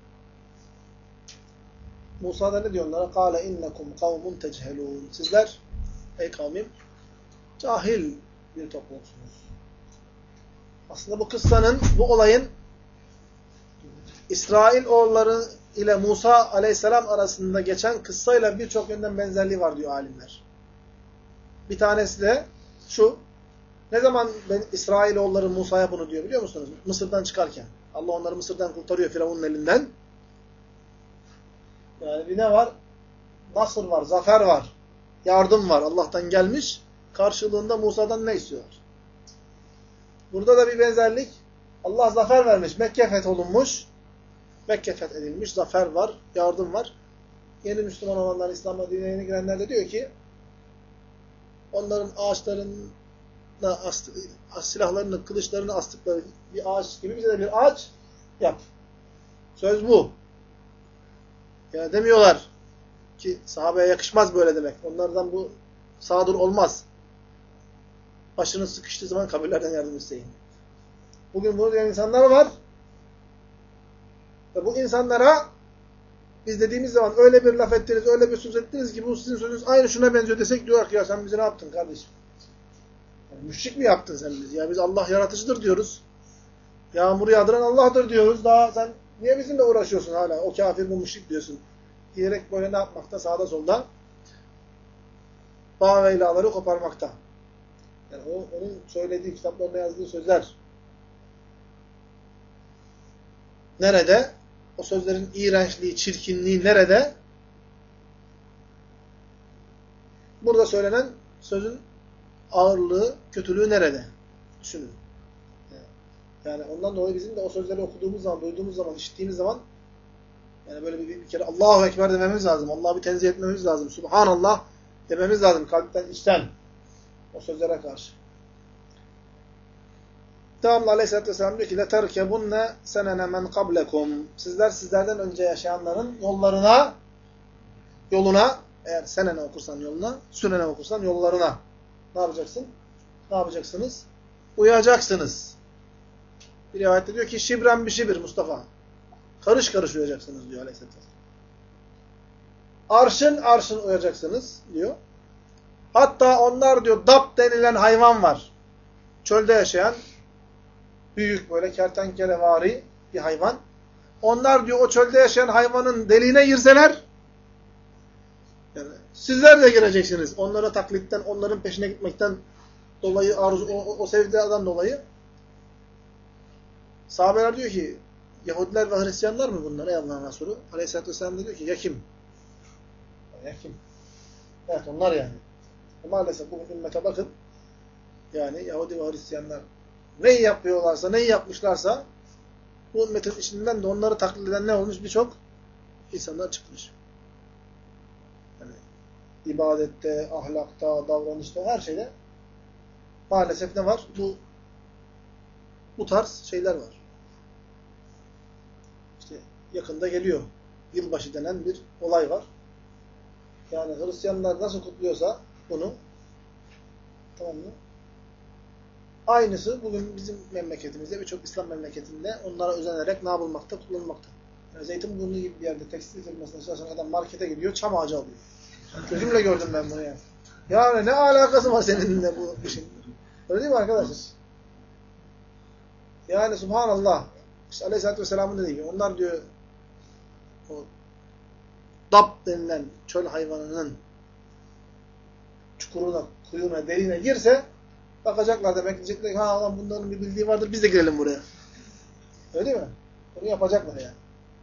Musa da ne diyor onlara? قَالَ اِنَّكُمْ قَوْمٌ تَجْهَلُونَ. Sizler, ey kavmim, cahil bir toplumsunuz. Aslında bu kıssanın, bu olayın İsrailoğulları ile Musa aleyhisselam arasında geçen kıssayla birçok yönden benzerliği var diyor alimler. Bir tanesi de şu, ne zaman İsrailoğulları Musa'ya bunu diyor biliyor musunuz? Mısır'dan çıkarken. Allah onları Mısır'dan kurtarıyor Firavun'un elinden. Yani bir ne var? Nasır var, zafer var, yardım var. Allah'tan gelmiş. Karşılığında Musa'dan ne istiyorlar? Burada da bir benzerlik. Allah zafer vermiş. Mekke fetholunmuş. Mekke fethedilmiş. Zafer var, yardım var. Yeni Müslüman olanlar, İslam'a dinine yeni girenler de diyor ki onların ağaçlarına silahlarını, kılıçlarını astıkları bir ağaç gibi bize de bir ağaç yap. Söz bu. Yani demiyorlar ki sahabeye yakışmaz böyle demek. Onlardan bu sadır olmaz. Başınız sıkıştığı zaman kabirlerden yardım isteyin. Bugün bunu diyen insanlar var. Ve bu insanlara biz dediğimiz zaman öyle bir laf ettiniz, öyle bir söz ettiniz ki bu sizin sözünüz aynı şuna benziyor desek diyor ki ya sen bize ne yaptın kardeşim? Yani müşrik mi yaptın sen bizi? Ya biz Allah yaratıcıdır diyoruz. Yağmuru yağdıran Allah'tır diyoruz. Daha sen niye bizimle uğraşıyorsun hala? O kafir, bu müşrik diyorsun. Diyerek böyle ne yapmakta? Sağda solda bağ ve ilahları koparmakta. Yani onun söylediği, kitaplarında yazdığı sözler nerede? O sözlerin iğrençliği, çirkinliği nerede? Burada söylenen sözün ağırlığı, kötülüğü nerede? Düşünün. Yani ondan dolayı bizim de o sözleri okuduğumuz zaman, duyduğumuz zaman, işittiğimiz zaman yani böyle bir kere Allahu Ekber dememiz lazım. Allah'ı bir tenzih etmemiz lazım. Subhanallah dememiz lazım kalpten, içten. O sözlere karşı. Devamlı Aleyhisselatü Vesselam diyor ki لَتَرْكَبُنَّ سَنَنَ مَنْ قَبْلَكُمْ. Sizler sizlerden önce yaşayanların yoluna, eğer senene okursan yoluna, sünene okursan yollarına ne yapacaksın? Ne yapacaksınız? Uyacaksınız. Bir rivayette diyor ki şibren bir şibir Mustafa. Karış karış uyacaksınız diyor Aleyhisselatü Vesselam. Arşın arşın uyacaksınız diyor. Hatta onlar diyor dap denilen hayvan var. Çölde yaşayan büyük böyle kertenkelevari bir hayvan. Onlar diyor o çölde yaşayan hayvanın deliğine girseler yani sizler de gireceksiniz. Onlara taklitten, onların peşine gitmekten dolayı, o sevdadan dolayı. Sahabeler diyor ki Yahudiler ve Hristiyanlar mı bunlar ey Allah'ın Resulü? Aleyhisselatü Vesselam diyor ki ya kim? Ya kim? Evet onlar yani. Maalesef bu ümmete bakın yani Yahudi ve Hristiyanlar neyi yapıyorlarsa, neyi yapmışlarsa bu ümmetin içinden de onları taklit eden ne olmuş? Birçok insanlar çıkmış. Yani ibadette, ahlakta, davranışta, her şeyde maalesef ne var? Bu tarz şeyler var. İşte yakında geliyor yılbaşı denen bir olay var. Yani Hristiyanlar nasıl kutluyorsa bunu, tamam mı? Aynısı bugün bizim memleketimizde, birçok İslam memleketinde onlara özenerek ne yapılmakta? Kullanılmakta. Yani Zeytinburnu gibi bir yerde tekstil firmasına çalışan adam markete gidiyor, çam ağacı alıyor. Gözümle gördüm ben bunu yani. Yani ne alakası var seninle bu işin? Öyle değil mi arkadaşlar? Yani subhanallah. İşte Aleyhisselatü Vesselam'ın dediği gibi. Onlar diyor o dap denilen çöl hayvanının çukuruna, kuyuna, derine girse bakacaklar demek. Diyecekler ki ha bunların bir bildiği vardır biz de girelim buraya. Öyle değil mi? Bunu yapacaklar yani.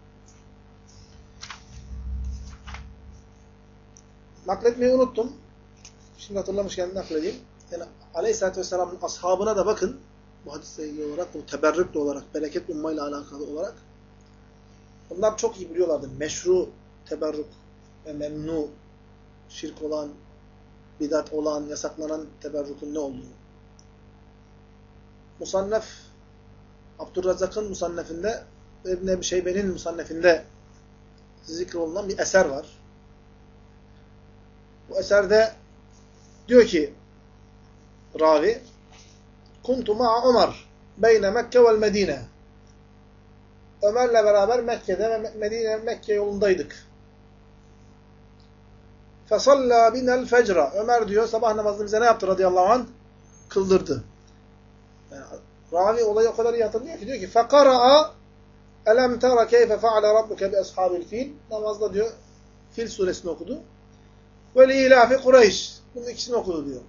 Nakletmeyi unuttum. Şimdi hatırlamışken nakledeyim. Yani Aleyhisselatü Vesselam'ın ashabına da bakın. Bu hadisle ilgili olarak, bu teberrükle olarak, bereket ummayla alakalı olarak. Onlar çok iyi biliyorlardı. Meşru teberrük ve memnu, şirk olan, bidat olan, yasaklanan teberrükün ne olduğunu. Musannef, Abdurrazzak'ın musannefinde ve İbn Ebi Şeybe'nin musannefinde zikrolunan bir eser var. Bu eserde diyor ki ravi Kuntu ma'a Ömer beyne Mekke vel Medine. Ömer'le beraber Mekke'de ve Mekke yolundaydık. Fesallâ binel fecra. Ömer diyor sabah namazını bize ne yaptı radıyallahu anh? Kıldırdı. Yani, ravi olayı o kadar iyi hatırlıyor ki diyor ki fekara'a elem tera keyfe feale rabbuke bi ashabil fil. Namazda diyor Fil suresini okudu. Ve li ilafi Kureyş. Bunun ikisini okudu diyor.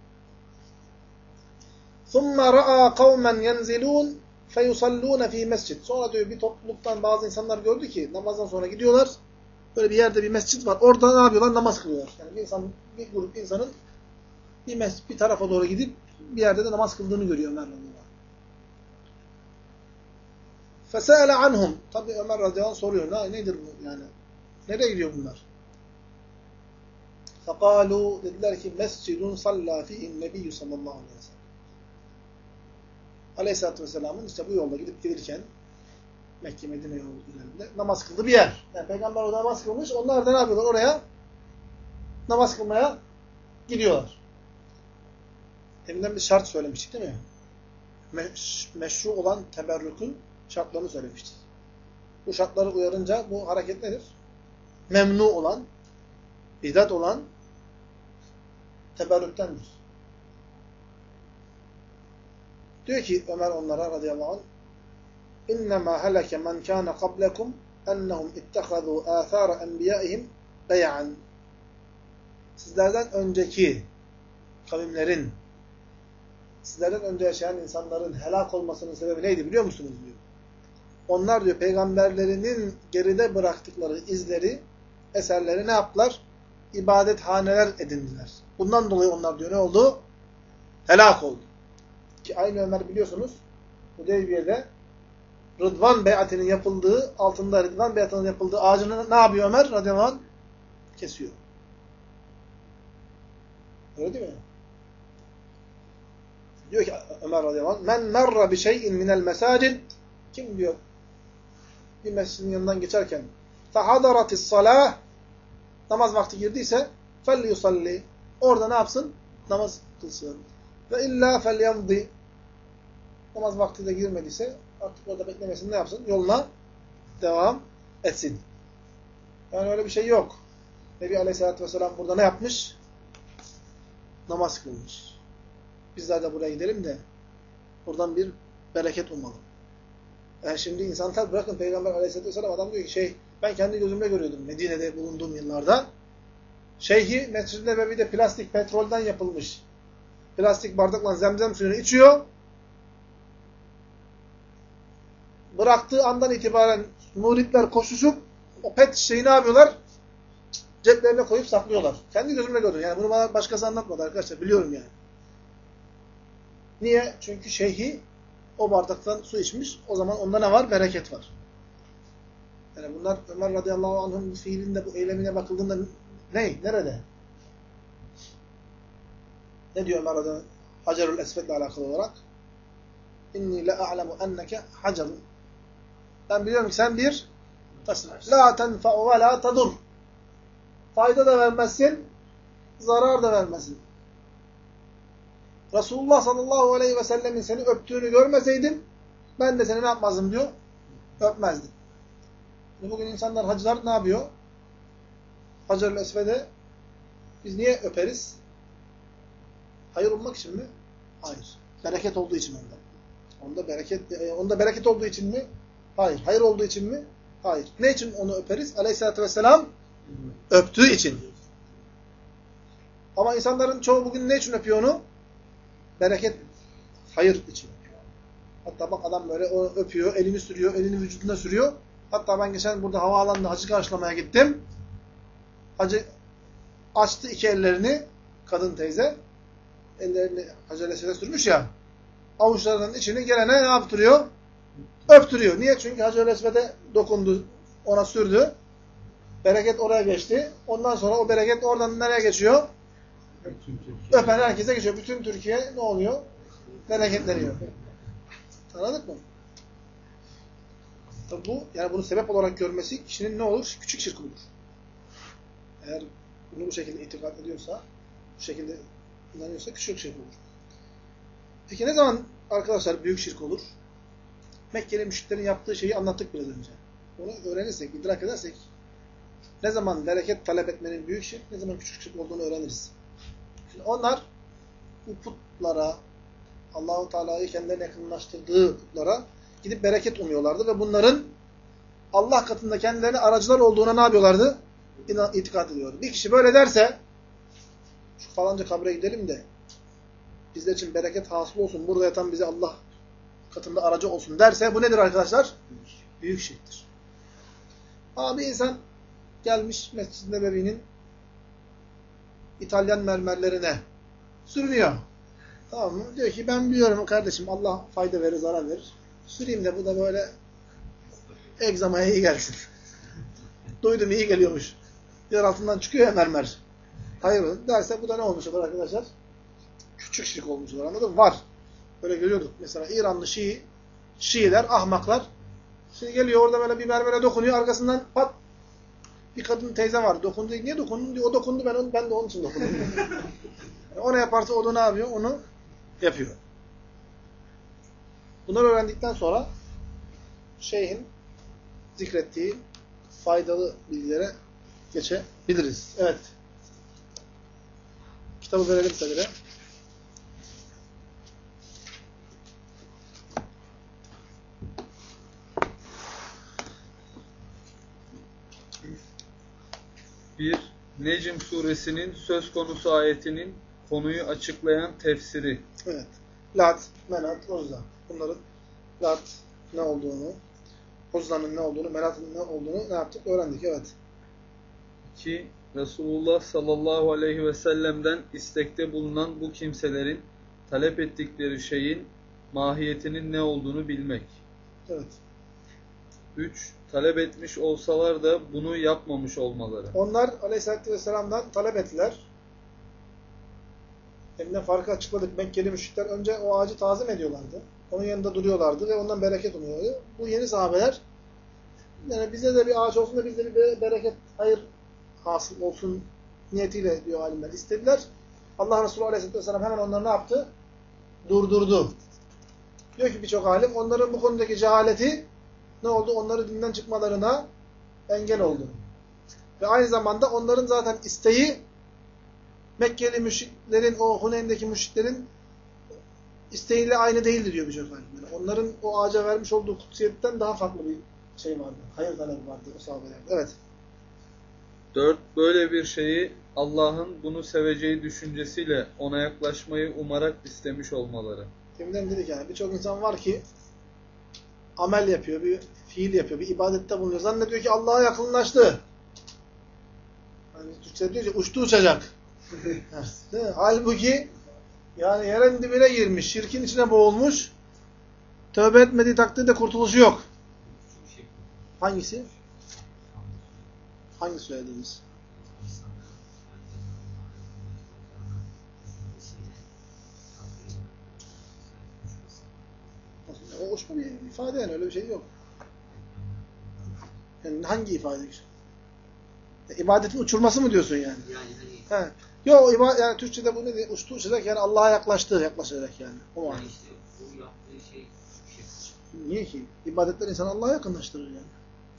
ثُمَّ رَأَى قَوْمًا يَنْزِلُونَ فَيُصَلُّونَ ف۪ي mescid. Sonra diyor bir topluluktan bazı insanlar gördü ki namazdan sonra gidiyorlar. Böyle bir yerde bir mescit var. Orada ne yapıyorlar? Namaz kılıyorlar. Yani bir grup insanın bir tarafa doğru gidip bir yerde de namaz kıldığını görüyor Ömer radıyallahu anh. فَسَأَلَ عَنْهُمْ. Tabi Ömer radıyallahu anh soruyor. Nedir bu yani? Nereye gidiyor bunlar? فَقَالُوا dediler ki مَسْجِدٌ صَلَّى ف۪يهِ النَّبِيُّ sallallahu aleyhi ve sellem. Aleyhisselatü Vesselam'ın işte bu yolda gidip gelirken Mekke Medine yolu üzerinde namaz kıldığı bir yer. Yani Peygamber orada namaz kılmış. Onlar da ne yapıyorlar? Oraya namaz kılmaya gidiyorlar. Deminden bir şart söylemiştik değil mi? Meşru olan teberrükün şartlarını söylemiştik. Bu şartları uyarınca bu hareket nedir? Memnu olan, bidat olan teberrüktendir. Diyor ki Ömer onlara radıyallahu anh İnnemâ heleke men kâne kablekum ennehum ittehazû âthâra enbiyâihim bey'an. Sizlerden önceki kavimlerin, sizlerden önce yaşayan insanların helak olmasının sebebi neydi biliyor musunuz diyor. Onlar diyor peygamberlerinin geride bıraktıkları izleri, eserleri ne yaptılar? İbadethaneler edindiler. Bundan dolayı onlar diyor ne oldu? Helak oldu. Ki aynı Ömer biliyorsunuz Hudeybiye'de Rıdvan beyatının yapıldığı, altında Rıdvan beyatının yapıldığı ağacını ne yapıyor Ömer radıyallahu anh? Kesiyor. Öyle değil mi? Diyor ki Ömer radıyallahu anh men merra bi şey'in minel mesacid kim diyor bir mescidin yanından geçerken fehadaratis salah namaz vakti girdiyse felyusalli orada ne yapsın? Namaz kılsın. Ve illa felyamdi namaz vakti de girmediyse artık orada beklemesin ne yapsın? Yoluna devam etsin. Yani öyle bir şey yok. Nebi Aleyhisselatü Vesselam burada ne yapmış? Namaz kılmış. Bizler de buraya gidelim de buradan bir bereket ummalım. Yani şimdi insanlar bırakın Peygamber Aleyhisselatü Vesselam adam diyor ki ben kendi gözümle görüyordum Medine'de bulunduğum yıllarda. Şeyhi Mescid-i Nebevi'de plastik petrolden yapılmış plastik bardakla zemzem suyunu içiyor. Bıraktığı andan itibaren muritler koşuşup o pet şişeyi ne yapıyorlar? Ceplerine koyup saklıyorlar. Kendi gözümle gördüm. Yani bunu bana başkası anlatmadı arkadaşlar. Biliyorum yani. Niye? Çünkü şeyhi o bardaktan su içmiş. O zaman onda ne var? Bereket var. Yani bunlar Ömer radıyallahu anh'ın fiilinde, bu eylemine bakıldığında ne? Nerede? Ne diyor Ömer radıyallahu anh? Hacerül Esved'le alakalı olarak? İnni le a'lemu enneke hacerun. Ben biliyorum ki sen bir La tenfa'u ve la tadur. Fayda da vermezsin, zarar da vermezsin. Resulullah sallallahu aleyhi ve sellemin seni öptüğünü görmeseydim, ben de seni ne yapmazdım diyor? Öpmezdim. Bugün insanlar, hacılar ne yapıyor? Hacer-ül Esved'e biz niye öperiz? Hayır olmak için mi? Hayır. Bereket olduğu için onda. Onda bereket olduğu için mi? Hayır. Hayır olduğu için mi? Hayır. Ne için onu öperiz? Aleyhisselatü vesselam öptüğü için. Ama insanların çoğu bugün ne için öpüyor onu? Bereket, hayır için öpüyor. Hatta bak adam böyle onu öpüyor, elini sürüyor, elini vücuduna sürüyor. Hatta ben geçen burada havaalanında hacı karşılamaya gittim. Hacı açtı iki ellerini, kadın teyze. Ellerini Hacer-i sürmüş ya. Avuçlarının içini gelene ne yaptırıyor? Öptürüyor. Niye? Çünkü Hacer-i Esved'e dokundu, ona sürdü. Bereket oraya geçti. Ondan sonra o bereket oradan nereye geçiyor? Öpen herkese geçiyor. Bütün Türkiye ne oluyor? Bereketleniyor. Anladık mı? Tabi bu, yani bunu sebep olarak görmesi kişinin ne olur? Küçük şirk olur. Eğer bunu bu şekilde itikad ediyorsa, bu şekilde inanıyorsa küçük şirk olur. Peki ne zaman arkadaşlar büyük şirk olur? Mekkeli müşriklerin yaptığı şeyi anlattık biraz önce. Onu öğrenirsek, idrak edersek ne zaman bereket talep etmenin büyük şirk, ne zaman küçük şirk olduğunu öğreniriz. Şimdi onlar bu putlara, Allah-u Teala'yı kendilerine yakınlaştırdığı putlara gidip bereket umuyorlardı ve bunların Allah katında kendilerine aracılar olduğuna ne yapıyorlardı? İtikad ediyordu. Bir kişi böyle derse, şu falanca kabre gidelim de bizler için bereket hasıl olsun, burada yatan bize Allah katında aracı olsun derse, bu nedir arkadaşlar? Büyük şirktir. Ama bir insan gelmiş Mescid-i Nebevi'nin İtalyan mermerlerine sürünüyor. Tamam mı? Diyor ki ben biliyorum kardeşim Allah fayda verir, zarar verir. Süreyim de bu da böyle egzamaya iyi gelsin. Duydum iyi geliyormuş. Yer altından çıkıyor ya mermer. Hayır derse bu da ne olmuş olur arkadaşlar? Küçük şirk olmuş olur. Anladın mı? Var. Böyle görüyorduk. Mesela İranlı Şiiler, ahmaklar. Şimdi geliyor orada böyle bir mermere dokunuyor. Arkasından pat bir kadın teyze var. Dokundu. Niye dokundun diyor. O dokundu ben de onun için dokundum. Yani o ne yaparsa o da ne yapıyor? Onu yapıyor. Bunları öğrendikten sonra şeyhin zikrettiği faydalı bilgilere geçebiliriz. Evet. Kitabı verelim Sabir'e. Bir, Necm suresinin söz konusu ayetinin konuyu açıklayan tefsiri. Evet. Lat, Menat, Uzza. Bunların Lat ne olduğunu, Uzza'nın ne olduğunu, Menat'ın ne olduğunu ne yaptık? Öğrendik. Evet. 2. Resulullah sallallahu aleyhi ve sellem'den istekte bulunan bu kimselerin talep ettikleri şeyin mahiyetinin ne olduğunu bilmek. Evet. 3. Talep etmiş olsalar da bunu yapmamış olmaları. Onlar Aleyhisselatü Vesselam'dan talep ettiler. Demin farkı açıkladık. Mekkeli müşrikler önce o ağacı tazim ediyorlardı. Onun yanında duruyorlardı ve ondan bereket umuyordu. Bu yeni sahabeler yani bize de bir ağaç olsun da bizde bir bereket, hayır hasıl olsun niyetiyle diyor alimler. İstediler. Allah Resulü Aleyhisselatü Vesselam hemen onları ne yaptı? Durdurdu. Diyor ki birçok alim onların bu konudaki cehaleti ne oldu? Onları dinden çıkmalarına engel oldu. Ve aynı zamanda onların zaten isteği Mekkeli müşriklerin, o Huneyn'deki müşriklerin isteğiyle aynı değildi diyor birçok alimler. Onların o ağaca vermiş olduğu kutsiyetten daha farklı bir şey vardı. Hayır talebi vardı o sahabelerde. Evet. 4. Böyle bir şeyi Allah'ın bunu seveceği düşüncesiyle ona yaklaşmayı umarak istemiş olmaları. Deminden dedik yani birçok insan var ki amel yapıyor, bir fiil yapıyor, bir ibadette bulunuyor. Zannediyor ki Allah'a yakınlaştı. Hani Türkçe diyor ki uçtu uçacak. Değil mi? Halbuki yani yerin dibine girmiş, şirkin içine boğulmuş. Tövbe etmediği takdirde kurtuluşu yok. Hangisi? Hangi söylediğimiz? O uçma bir ifade yani öyle bir şey yok. Yani hangi ifade? İbadetin uçurması mı diyorsun yani? Yani hani He. Yok, yani Türkçe'de bu ne diye? Uçtu uçacak yani Allah'a yaklaşarak yani. O yani manada. işte bu yaptığı şey Niye ki? İbadetler insanı Allah'a yakınlaştırır yani.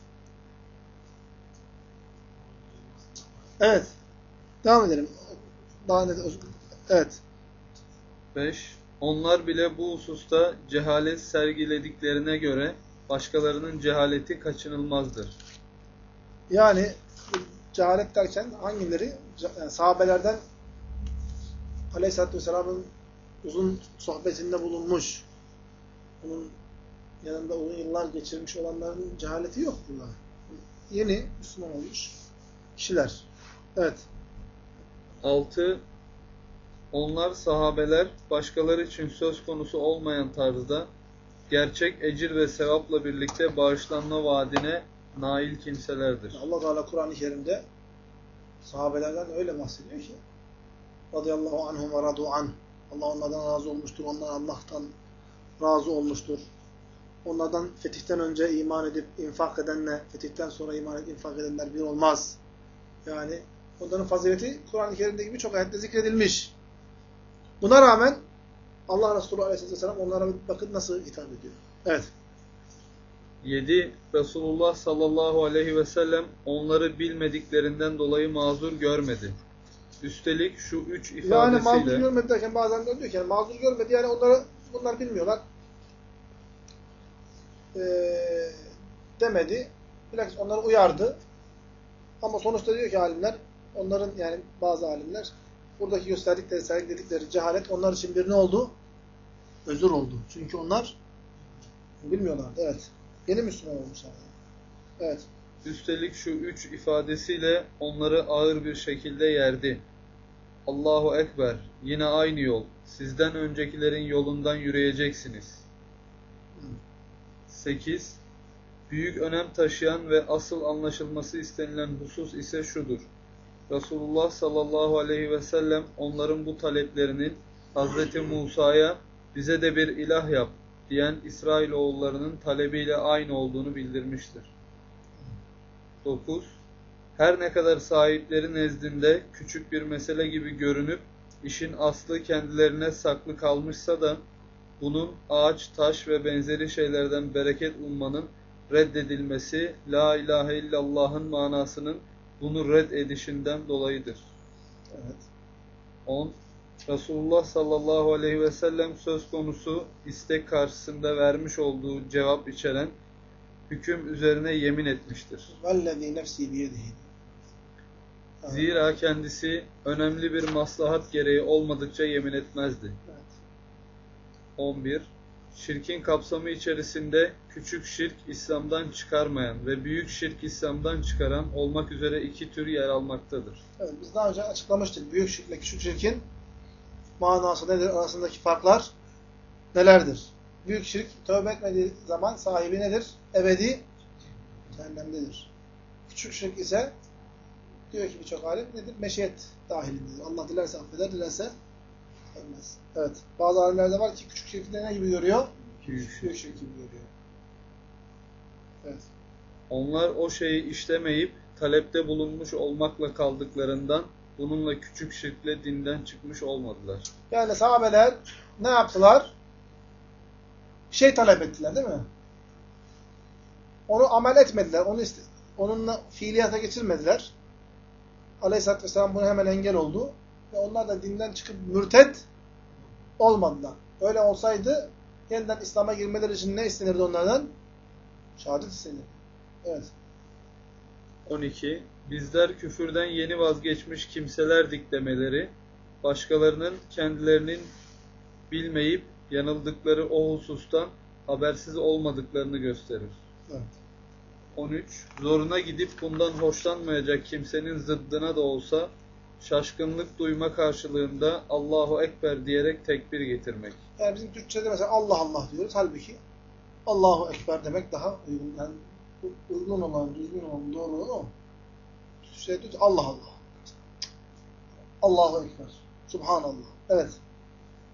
Evet. Devam edelim. Daha ne? Evet. 5. Onlar bile bu hususta cehalet sergilediklerine göre başkalarının cehaleti kaçınılmazdır. Yani cehalet derken hangileri? Yani sahabelerden Aleyhisselatü Vesselam'ın uzun sohbetinde bulunmuş, onun yanında uzun yıllar geçirmiş olanların cehaleti yok bunlar. Yeni Müslüman olmuş kişiler. Evet. 6. Onlar sahabeler başkaları için söz konusu olmayan tarzda gerçek ecir ve sevapla birlikte bağışlanma vaadine nail kimselerdir. Allah Teala Kur'an-ı Kerim'de sahabelerden öyle bahsediyor ki radıyallahu anhum ve radu an. Allah onlardan razı olmuştur. Onlar Allah'tan razı olmuştur. Onlardan fetihten önce iman edip infak edenle fetihten sonra iman edip infak edenler bir olmaz. Yani onların fazileti Kur'an-ı Kerim'deki birçok ayette zikredilmiş. Buna rağmen Allah Resulü Aleyhisselatü Vesselam onlara bakın nasıl hitap ediyor. Evet. 7. Resulullah sallallahu aleyhi ve sellem onları bilmediklerinden dolayı mazur görmedi. Üstelik şu üç Yani ifadesiyle mazur görmedi derken bazen de diyor ki yani mazur görmedi yani bunlar bilmiyorlar. Demedi. Bilakis onları uyardı. Ama sonuçta diyor ki alimler, onların yani bazı alimler buradaki gösterdikleri, sergiledikleri cehalet onlar için bir ne oldu? Özür oldu. Çünkü onlar bilmiyorlardı. Evet. Yeni Müslüman olmuşlar. Evet. üstelik şu üç ifadesiyle onları ağır bir şekilde yerdi. Allahu Ekber, yine aynı yol. Sizden öncekilerin yolundan yürüyeceksiniz. 8. Büyük önem taşıyan ve asıl anlaşılması istenilen husus ise şudur. Resulullah sallallahu aleyhi ve sellem onların bu taleplerinin Hazreti Musa'ya bize de bir ilah yap diyen İsrailoğullarının talebiyle aynı olduğunu bildirmiştir. 9. Her ne kadar sahipleri nezdinde küçük bir mesele gibi görünüp işin aslı kendilerine saklı kalmışsa da bunun ağaç, taş ve benzeri şeylerden bereket ummanın reddedilmesi La ilahe illallah'ın manasının bunu reddedişinden dolayıdır. Evet. 10. Resulullah sallallahu aleyhi ve sellem söz konusu istek karşısında vermiş olduğu cevap içeren hüküm üzerine yemin etmiştir. وَالَّذ۪ي نَفْسِي بِيَدِهِ. Zira kendisi önemli bir maslahat gereği olmadıkça yemin etmezdi. Evet. 11. Şirkin kapsamı içerisinde küçük şirk İslam'dan çıkarmayan ve büyük şirk İslam'dan çıkaran olmak üzere iki tür yer almaktadır. Evet, biz daha önce açıklamıştık. Büyük şirkle küçük şirkin manası nedir? Arasındaki farklar nelerdir? Büyük şirk tövbe etmediği zaman sahibi nedir? Ebedi cehennemdedir. Küçük şirk ise diyor ki birçok alim nedir? Meşiyet dahilindedir. Allah dilerse affeder, dilerse affetmez. Evet. Bazı alimlerde var ki küçük şirki de ne gibi görüyor? Büyük şirk gibi görüyor. Evet. Onlar o şeyi işlemeyip talepte bulunmuş olmakla kaldıklarından bununla küçük şirkle dinden çıkmış olmadılar. Yani sahabeler ne yaptılar? Bir şey talep ettiler değil mi? Onu amel etmediler. Onunla fiiliyata geçirmediler. Aleyhisselatü Vesselam buna hemen engel oldu. Ve onlar da dinden çıkıp mürted olmadılar. Öyle olsaydı yeniden İslam'a girmeleri için ne istenirdi onlardan? Şehadet istenirdi. Evet. 12. Bizler küfürden yeni vazgeçmiş kimselerdik demeleri, başkalarının kendilerinin bilmeyip yanıldıkları o husustan habersiz olmadıklarını gösterir. Evet. 13. Zoruna gidip bundan hoşlanmayacak kimsenin zıddına da olsa şaşkınlık duyma karşılığında Allahu Ekber diyerek tekbir getirmek. Yani bizim Türkçe'de mesela Allah Allah diyoruz. Halbuki Allahu Ekber demek daha uygun. Yani uygun olan, düzgün olan, doğru olan o. Türkçe'de diyoruz Allah Allah. Allahu Ekber. Subhanallah. Evet.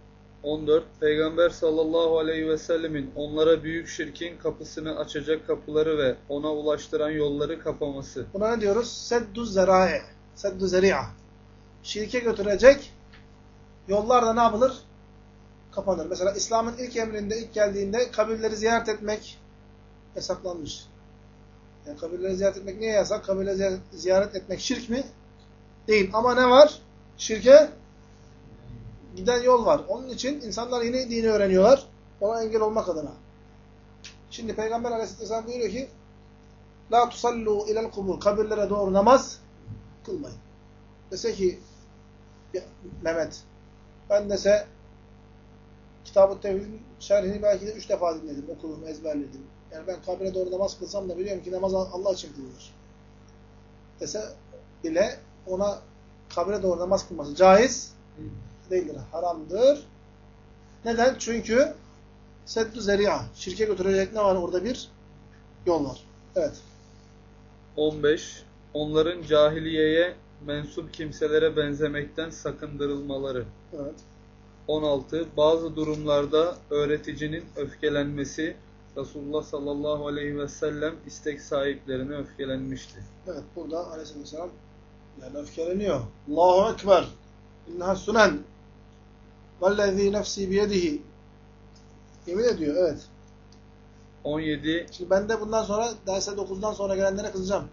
14. Peygamber sallallahu aleyhi ve sellemin onlara büyük şirkin kapısını açacak kapıları ve ona ulaştıran yolları kapaması. Buna ne diyoruz? Seddu zera'i. Seddu zeri'a. Şirke götürecek yollar da ne yapılır? Kapanır. Mesela İslam'ın ilk emrinde, ilk geldiğinde kabirleri ziyaret etmek yasaklanmış. Yani kabirleri ziyaret etmek niye yasak? Kabirleri ziyaret etmek şirk mi? Değil. Ama ne var? Şirke giden yol var. Onun için insanlar yine dini öğreniyorlar. Ona engel olmak adına. Şimdi Peygamber Aleyhisselam buyuruyor ki La tusallu ilel kubur. Kabirlere doğru namaz kılmayın. Dese ki Mehmet, ben dese Kitab-ı Tevhid'in şerhini belki de 3 defa dinledim, okudum, ezberledim. Yani ben kabire doğru namaz kılsam da biliyorum ki namaz Allah için kılınır. Dese bile ona kabire doğru namaz kılması caiz değildir, haramdır. Neden? Çünkü seddü zeri'a. Şirke götürecek ne var? Orada bir yol var. Evet. 15. Onların cahiliyeye mensup kimselere benzemekten sakındırılmaları. Evet. 16. Bazı durumlarda öğreticinin öfkelenmesi, Resulullah sallallahu aleyhi ve sellem istek sahiplerine öfkelenmişti. Evet, burada Aleyhisselam yani öfkeleniyor. Allahu Ekber. İnneha sünen. Vellezî nefsî biyedihi. Yemin ediyor, evet. 17. Şimdi ben de bundan sonra derse 9'dan sonra gelenlere kızacağım.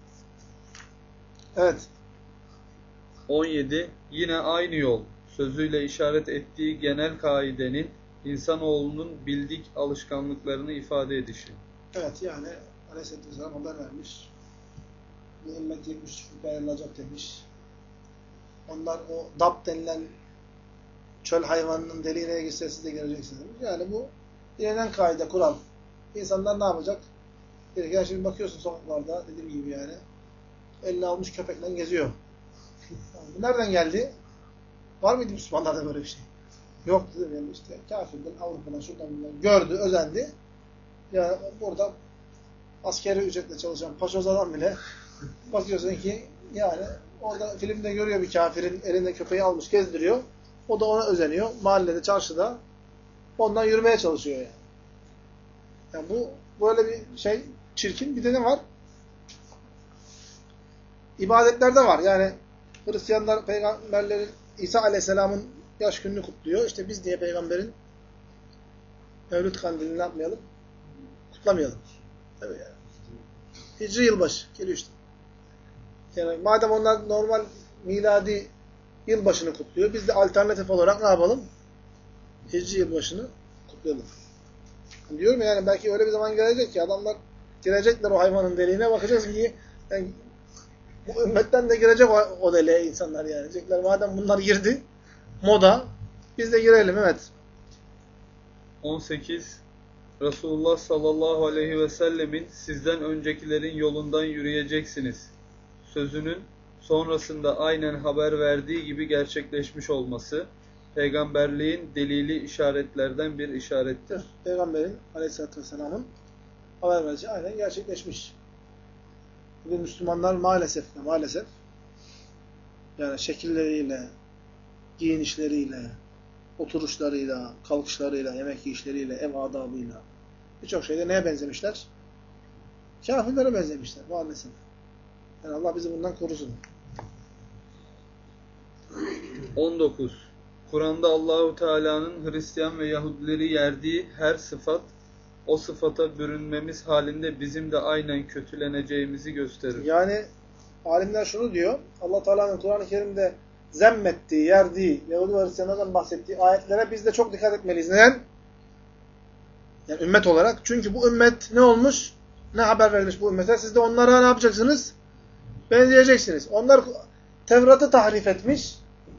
Evet. 17. Yine aynı yol, sözüyle işaret ettiği genel kaidenin insanoğlunun bildik alışkanlıklarını ifade edişi. Evet, yani Aleyhisselam haber vermiş. Bu ümmet 73 fırkaya ayrılacak demiş. Onlar o dap denilen çöl hayvanının deliğine girse siz de göreceksiniz demiş. Yani bu bilinen kaide, kural. İnsanlar ne yapacak? Yani şimdi bakıyorsun sokaklarda, dediğim gibi yani, eline almış köpekle geziyor. Bu nereden geldi? Var mıydı Müslümanlarda böyle bir şey? Yok dedim yani işte kafirden, Avrupa'dan, şuradan bundan gördü, özendi. Yani burada askeri ücretle çalışan paşozadan bile bakıyorsun ki yani orada filmde görüyor bir kafirin elinde köpeği almış gezdiriyor. O da ona özeniyor. Mahallede, çarşıda ondan yürümeye çalışıyor yani. Yani bu böyle bir şey çirkin. Bir de ne var? İbadetlerde var. Yani Hristiyanlar peygamberlerin İsa Aleyhisselam'ın yaş gününü kutluyor. İşte biz niye peygamberin Mevlüt Kandilini ne yapmayalım? Kutlamayalım. Tabii yani. Hicri yılbaşı geliyor işte. Yani madem onlar normal miladi yılbaşını kutluyor, biz de alternatif olarak ne yapalım? Hicri yılbaşını kutlayalım. Yani diyorum yani belki öyle bir zaman gelecek ki adamlar girecekler o hayvanın deliğine, bakacağız ki yani bu ümmetten de girecek o deliğe insanlar yani. Diyecekler madem bunlar girdi moda, biz de girelim, evet. 18. Resulullah sallallahu aleyhi ve sellemin sizden öncekilerin yolundan yürüyeceksiniz sözünün sonrasında aynen haber verdiği gibi gerçekleşmiş olması, peygamberliğin delili işaretlerden bir işarettir. Peygamberin Aleyhisselatü Vesselam'ın haber vereceği aynen gerçekleşmiş. Bugün Müslümanlar maalesef yani şekilleriyle, giyinişleriyle, oturuşlarıyla, kalkışlarıyla, yemek yiyişleriyle, ev adabıyla birçok şeyde neye benzemişler? Kâfirlere benzemişler maalesef. Yani Allah bizi bundan korusun. 19. Kur'an'da Allahu Teala'nın Hristiyan ve Yahudileri yerdiği her sıfat, o sıfata bürünmemiz halinde bizim de aynen kötüleneceğimizi gösterir. Yani alimler şunu diyor, Allah Teala'nın Kur'an-ı Kerim'de zemmettiği, yerdiği, Yahudi ve Hristiyanlardan bahsettiği ayetlere biz de çok dikkat etmeliyiz. Neden? Yani ümmet olarak. Çünkü bu ümmet ne olmuş? Ne haber verilmiş bu ümmete? Siz de onlara ne yapacaksınız? Benzeyeceksiniz. Onlar Tevrat'ı tahrif etmiş.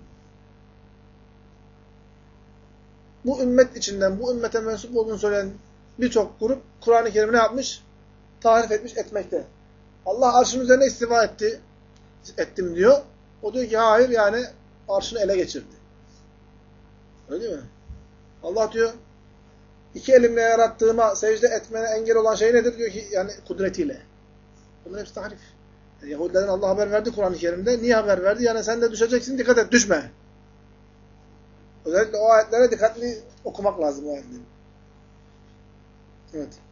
Bu ümmet içinden, bu ümmete mensup olduğunu söyleyen birçok grup Kur'an-ı Kerim'i ne yapmış? Tahrif etmiş, etmekte. Allah arşın üzerine istiva ettim diyor. O diyor ki hayır, yani arşını ele geçirdi. Öyle değil mi? Allah diyor iki elimle yarattığıma secde etmene engel olan şey nedir? Diyor ki yani kudretiyle. Bunların hepsi tahrif. Yani Yahudilerden Allah haber verdi Kur'an-ı Kerim'de. Niye haber verdi? Yani sen de düşeceksin, dikkat et, düşme. Özellikle o ayetlere dikkatli okumak lazım o ayetleri. Evet.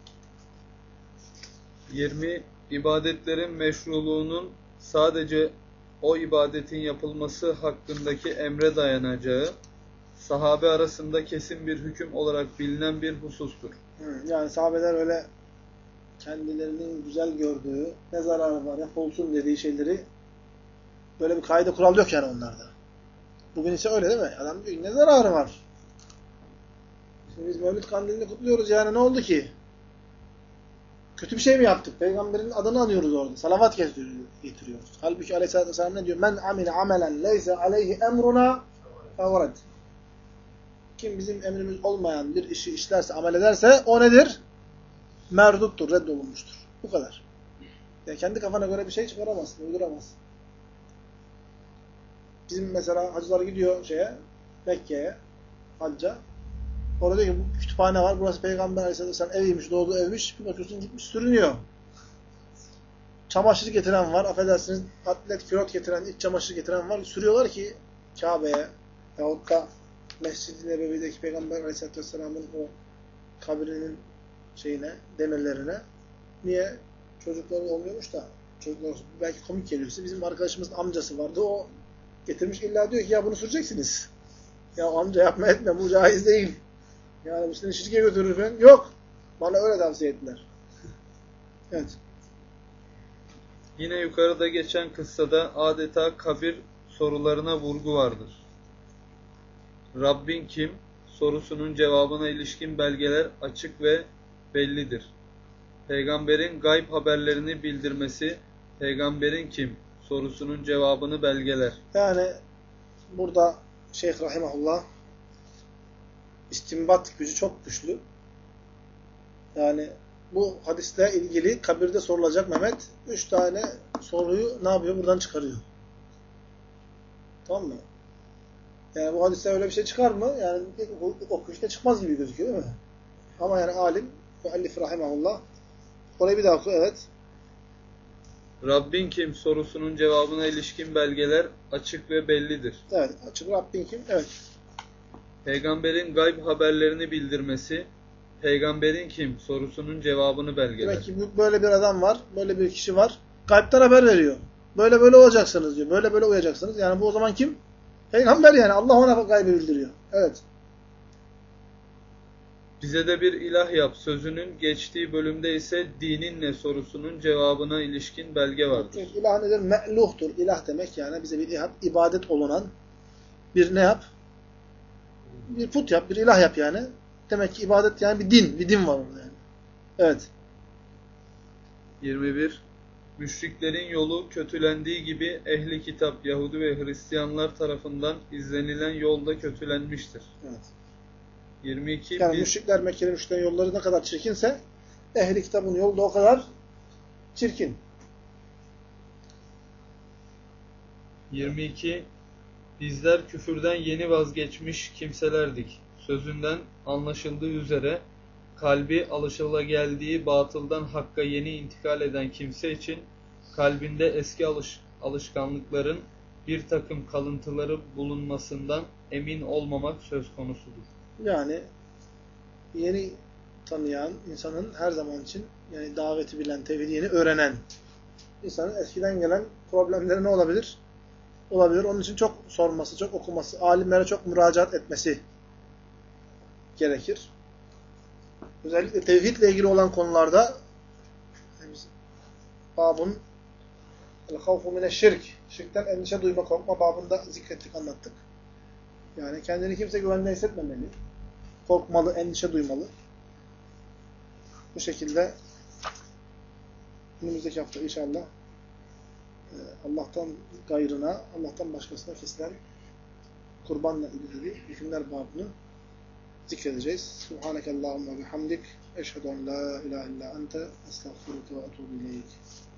20. İbadetlerin meşruluğunun sadece o ibadetin yapılması hakkındaki emre dayanacağı, sahabe arasında kesin bir hüküm olarak bilinen bir husustur. Yani sahabeler öyle kendilerinin güzel gördüğü, ne zararı var, hep olsun dediği şeyleri böyle bir kaide kural yok yani onlarda. Bugün ise öyle değil mi? Adam diyor ne zararı var? Şimdi biz Mevlid Kandili'ni kutluyoruz yani ne oldu ki? Kötü bir şey mi yaptık? Peygamberin adını anıyoruz orada. Salavat getiriyoruz. Halbuki Aleyhisselatü Vesselam ne diyor? Men amile amelen leyse aleyhi emruna fevred. Kim bizim emrimiz olmayan bir işi işlerse, amel ederse o nedir? Merduttur, reddolunmuştur. Bu kadar. Yani kendi kafana göre bir şey çıkaramazsın, uyduramazsın. Bizim mesela hacılar gidiyor Mekke'ye, hacca. Orada diyor ki bu kütüphane var, burası Peygamber Aleyhisselatü Vesselam eviymiş, doğduğu evmiş. Bir bakıyorsun gitmiş sürünüyor. Çamaşır getiren var, affedersiniz atlet, külot getiren, iç çamaşır getiren var. Sürüyorlar ki Kabe'ye yahut da Mescid-i Nebevi'deki Peygamber Aleyhisselatü Vesselam'ın o kabrinin demirlerine. Niye? Çocukları olmuyormuş da çocuklar belki komik geliyor size. Bizim arkadaşımızın amcası vardı. O getirmiş illa diyor ki ya bunu süreceksiniz. Ya amca yapma etme bu caiz değil. Yani bu seni şirke götürür falan. Yok. Bana öyle tavsiye ettiler. Evet. Yine yukarıda geçen kıssada adeta kabir sorularına vurgu vardır. Rabbin kim? Sorusunun cevabına ilişkin belgeler açık ve bellidir. Peygamberin gayb haberlerini bildirmesi, peygamberin kim? Sorusunun cevabını belgeler. Yani burada Şeyh Rahimahullah istinbat gücü çok güçlü. Yani bu hadisle ilgili kabirde sorulacak Mehmet 3 tane soruyu ne yapıyor? Buradan çıkarıyor. Tamam mı? Yani bu hadiste öyle bir şey çıkar mı? Yani okuyuşta çıkmaz gibi gözüküyor değil mi? Ama yani alim, müellif rahimahullah orayı bir daha oku, evet. Rabbin kim? Sorusunun cevabına ilişkin belgeler açık ve bellidir. Evet, açık Rabbin kim? Evet. Peygamberin gayb haberlerini bildirmesi, peygamberin kim? Sorusunun cevabını belgeler. Demek ki böyle bir adam var, böyle bir kişi var. Gayb'ten haber veriyor. Böyle böyle olacaksınız diyor. Böyle böyle uyacaksınız. Yani bu o zaman kim? Peygamber yani. Allah ona gaybı bildiriyor. Evet. Bize de bir ilah yap sözünün geçtiği bölümde ise dinin ne sorusunun cevabına ilişkin belge vardır. Çünkü ilah nedir? Me'luhtur. İlah demek yani bize bir ibadet olunan bir ne yap? Bir put yap, bir ilah yap yani. Demek ki ibadet yani bir din var orada yani. Evet. 21. Müşriklerin yolu kötülendiği gibi ehli kitap, Yahudi ve Hristiyanlar tarafından izlenilen yolda kötülenmiştir. Evet. 22. Yani müşrikler, Mekkeli müşriklerin yolları ne kadar çirkinse ehli kitabın yolu da o kadar çirkin. 22. Bizler küfürden yeni vazgeçmiş kimselerdik. Sözünden anlaşıldığı üzere kalbi alışılageldiği batıldan hakka yeni intikal eden kimse için kalbinde eski alışkanlıkların bir takım kalıntıları bulunmasından emin olmamak söz konusudur. Yani yeni tanıyan insanın her zaman için yani daveti bilen, tevhidi yeni öğrenen insanın eskiden gelen problemleri ne olabilir? Olabilir. Onun için çok sorması, çok okuması, alimlere çok müracaat etmesi gerekir. Özellikle tevhidle ilgili olan konularda babun el-havfu mineşşirk, şirkten endişe duyma, korkma babında zikrettik, anlattık. Yani kendini kimse güvende hissetmemeli. Korkmalı, endişe duymalı. Bu şekilde önümüzdeki hafta inşallah Allah'tan gayrına, Allah'tan başkasına kesilen kurbanla ilgili hükümler babını zikredeceğiz. Subhanekallahumma bihamdik. Eşhedü en la ilahe illa ente estağfiruke ve etûbü ileyk.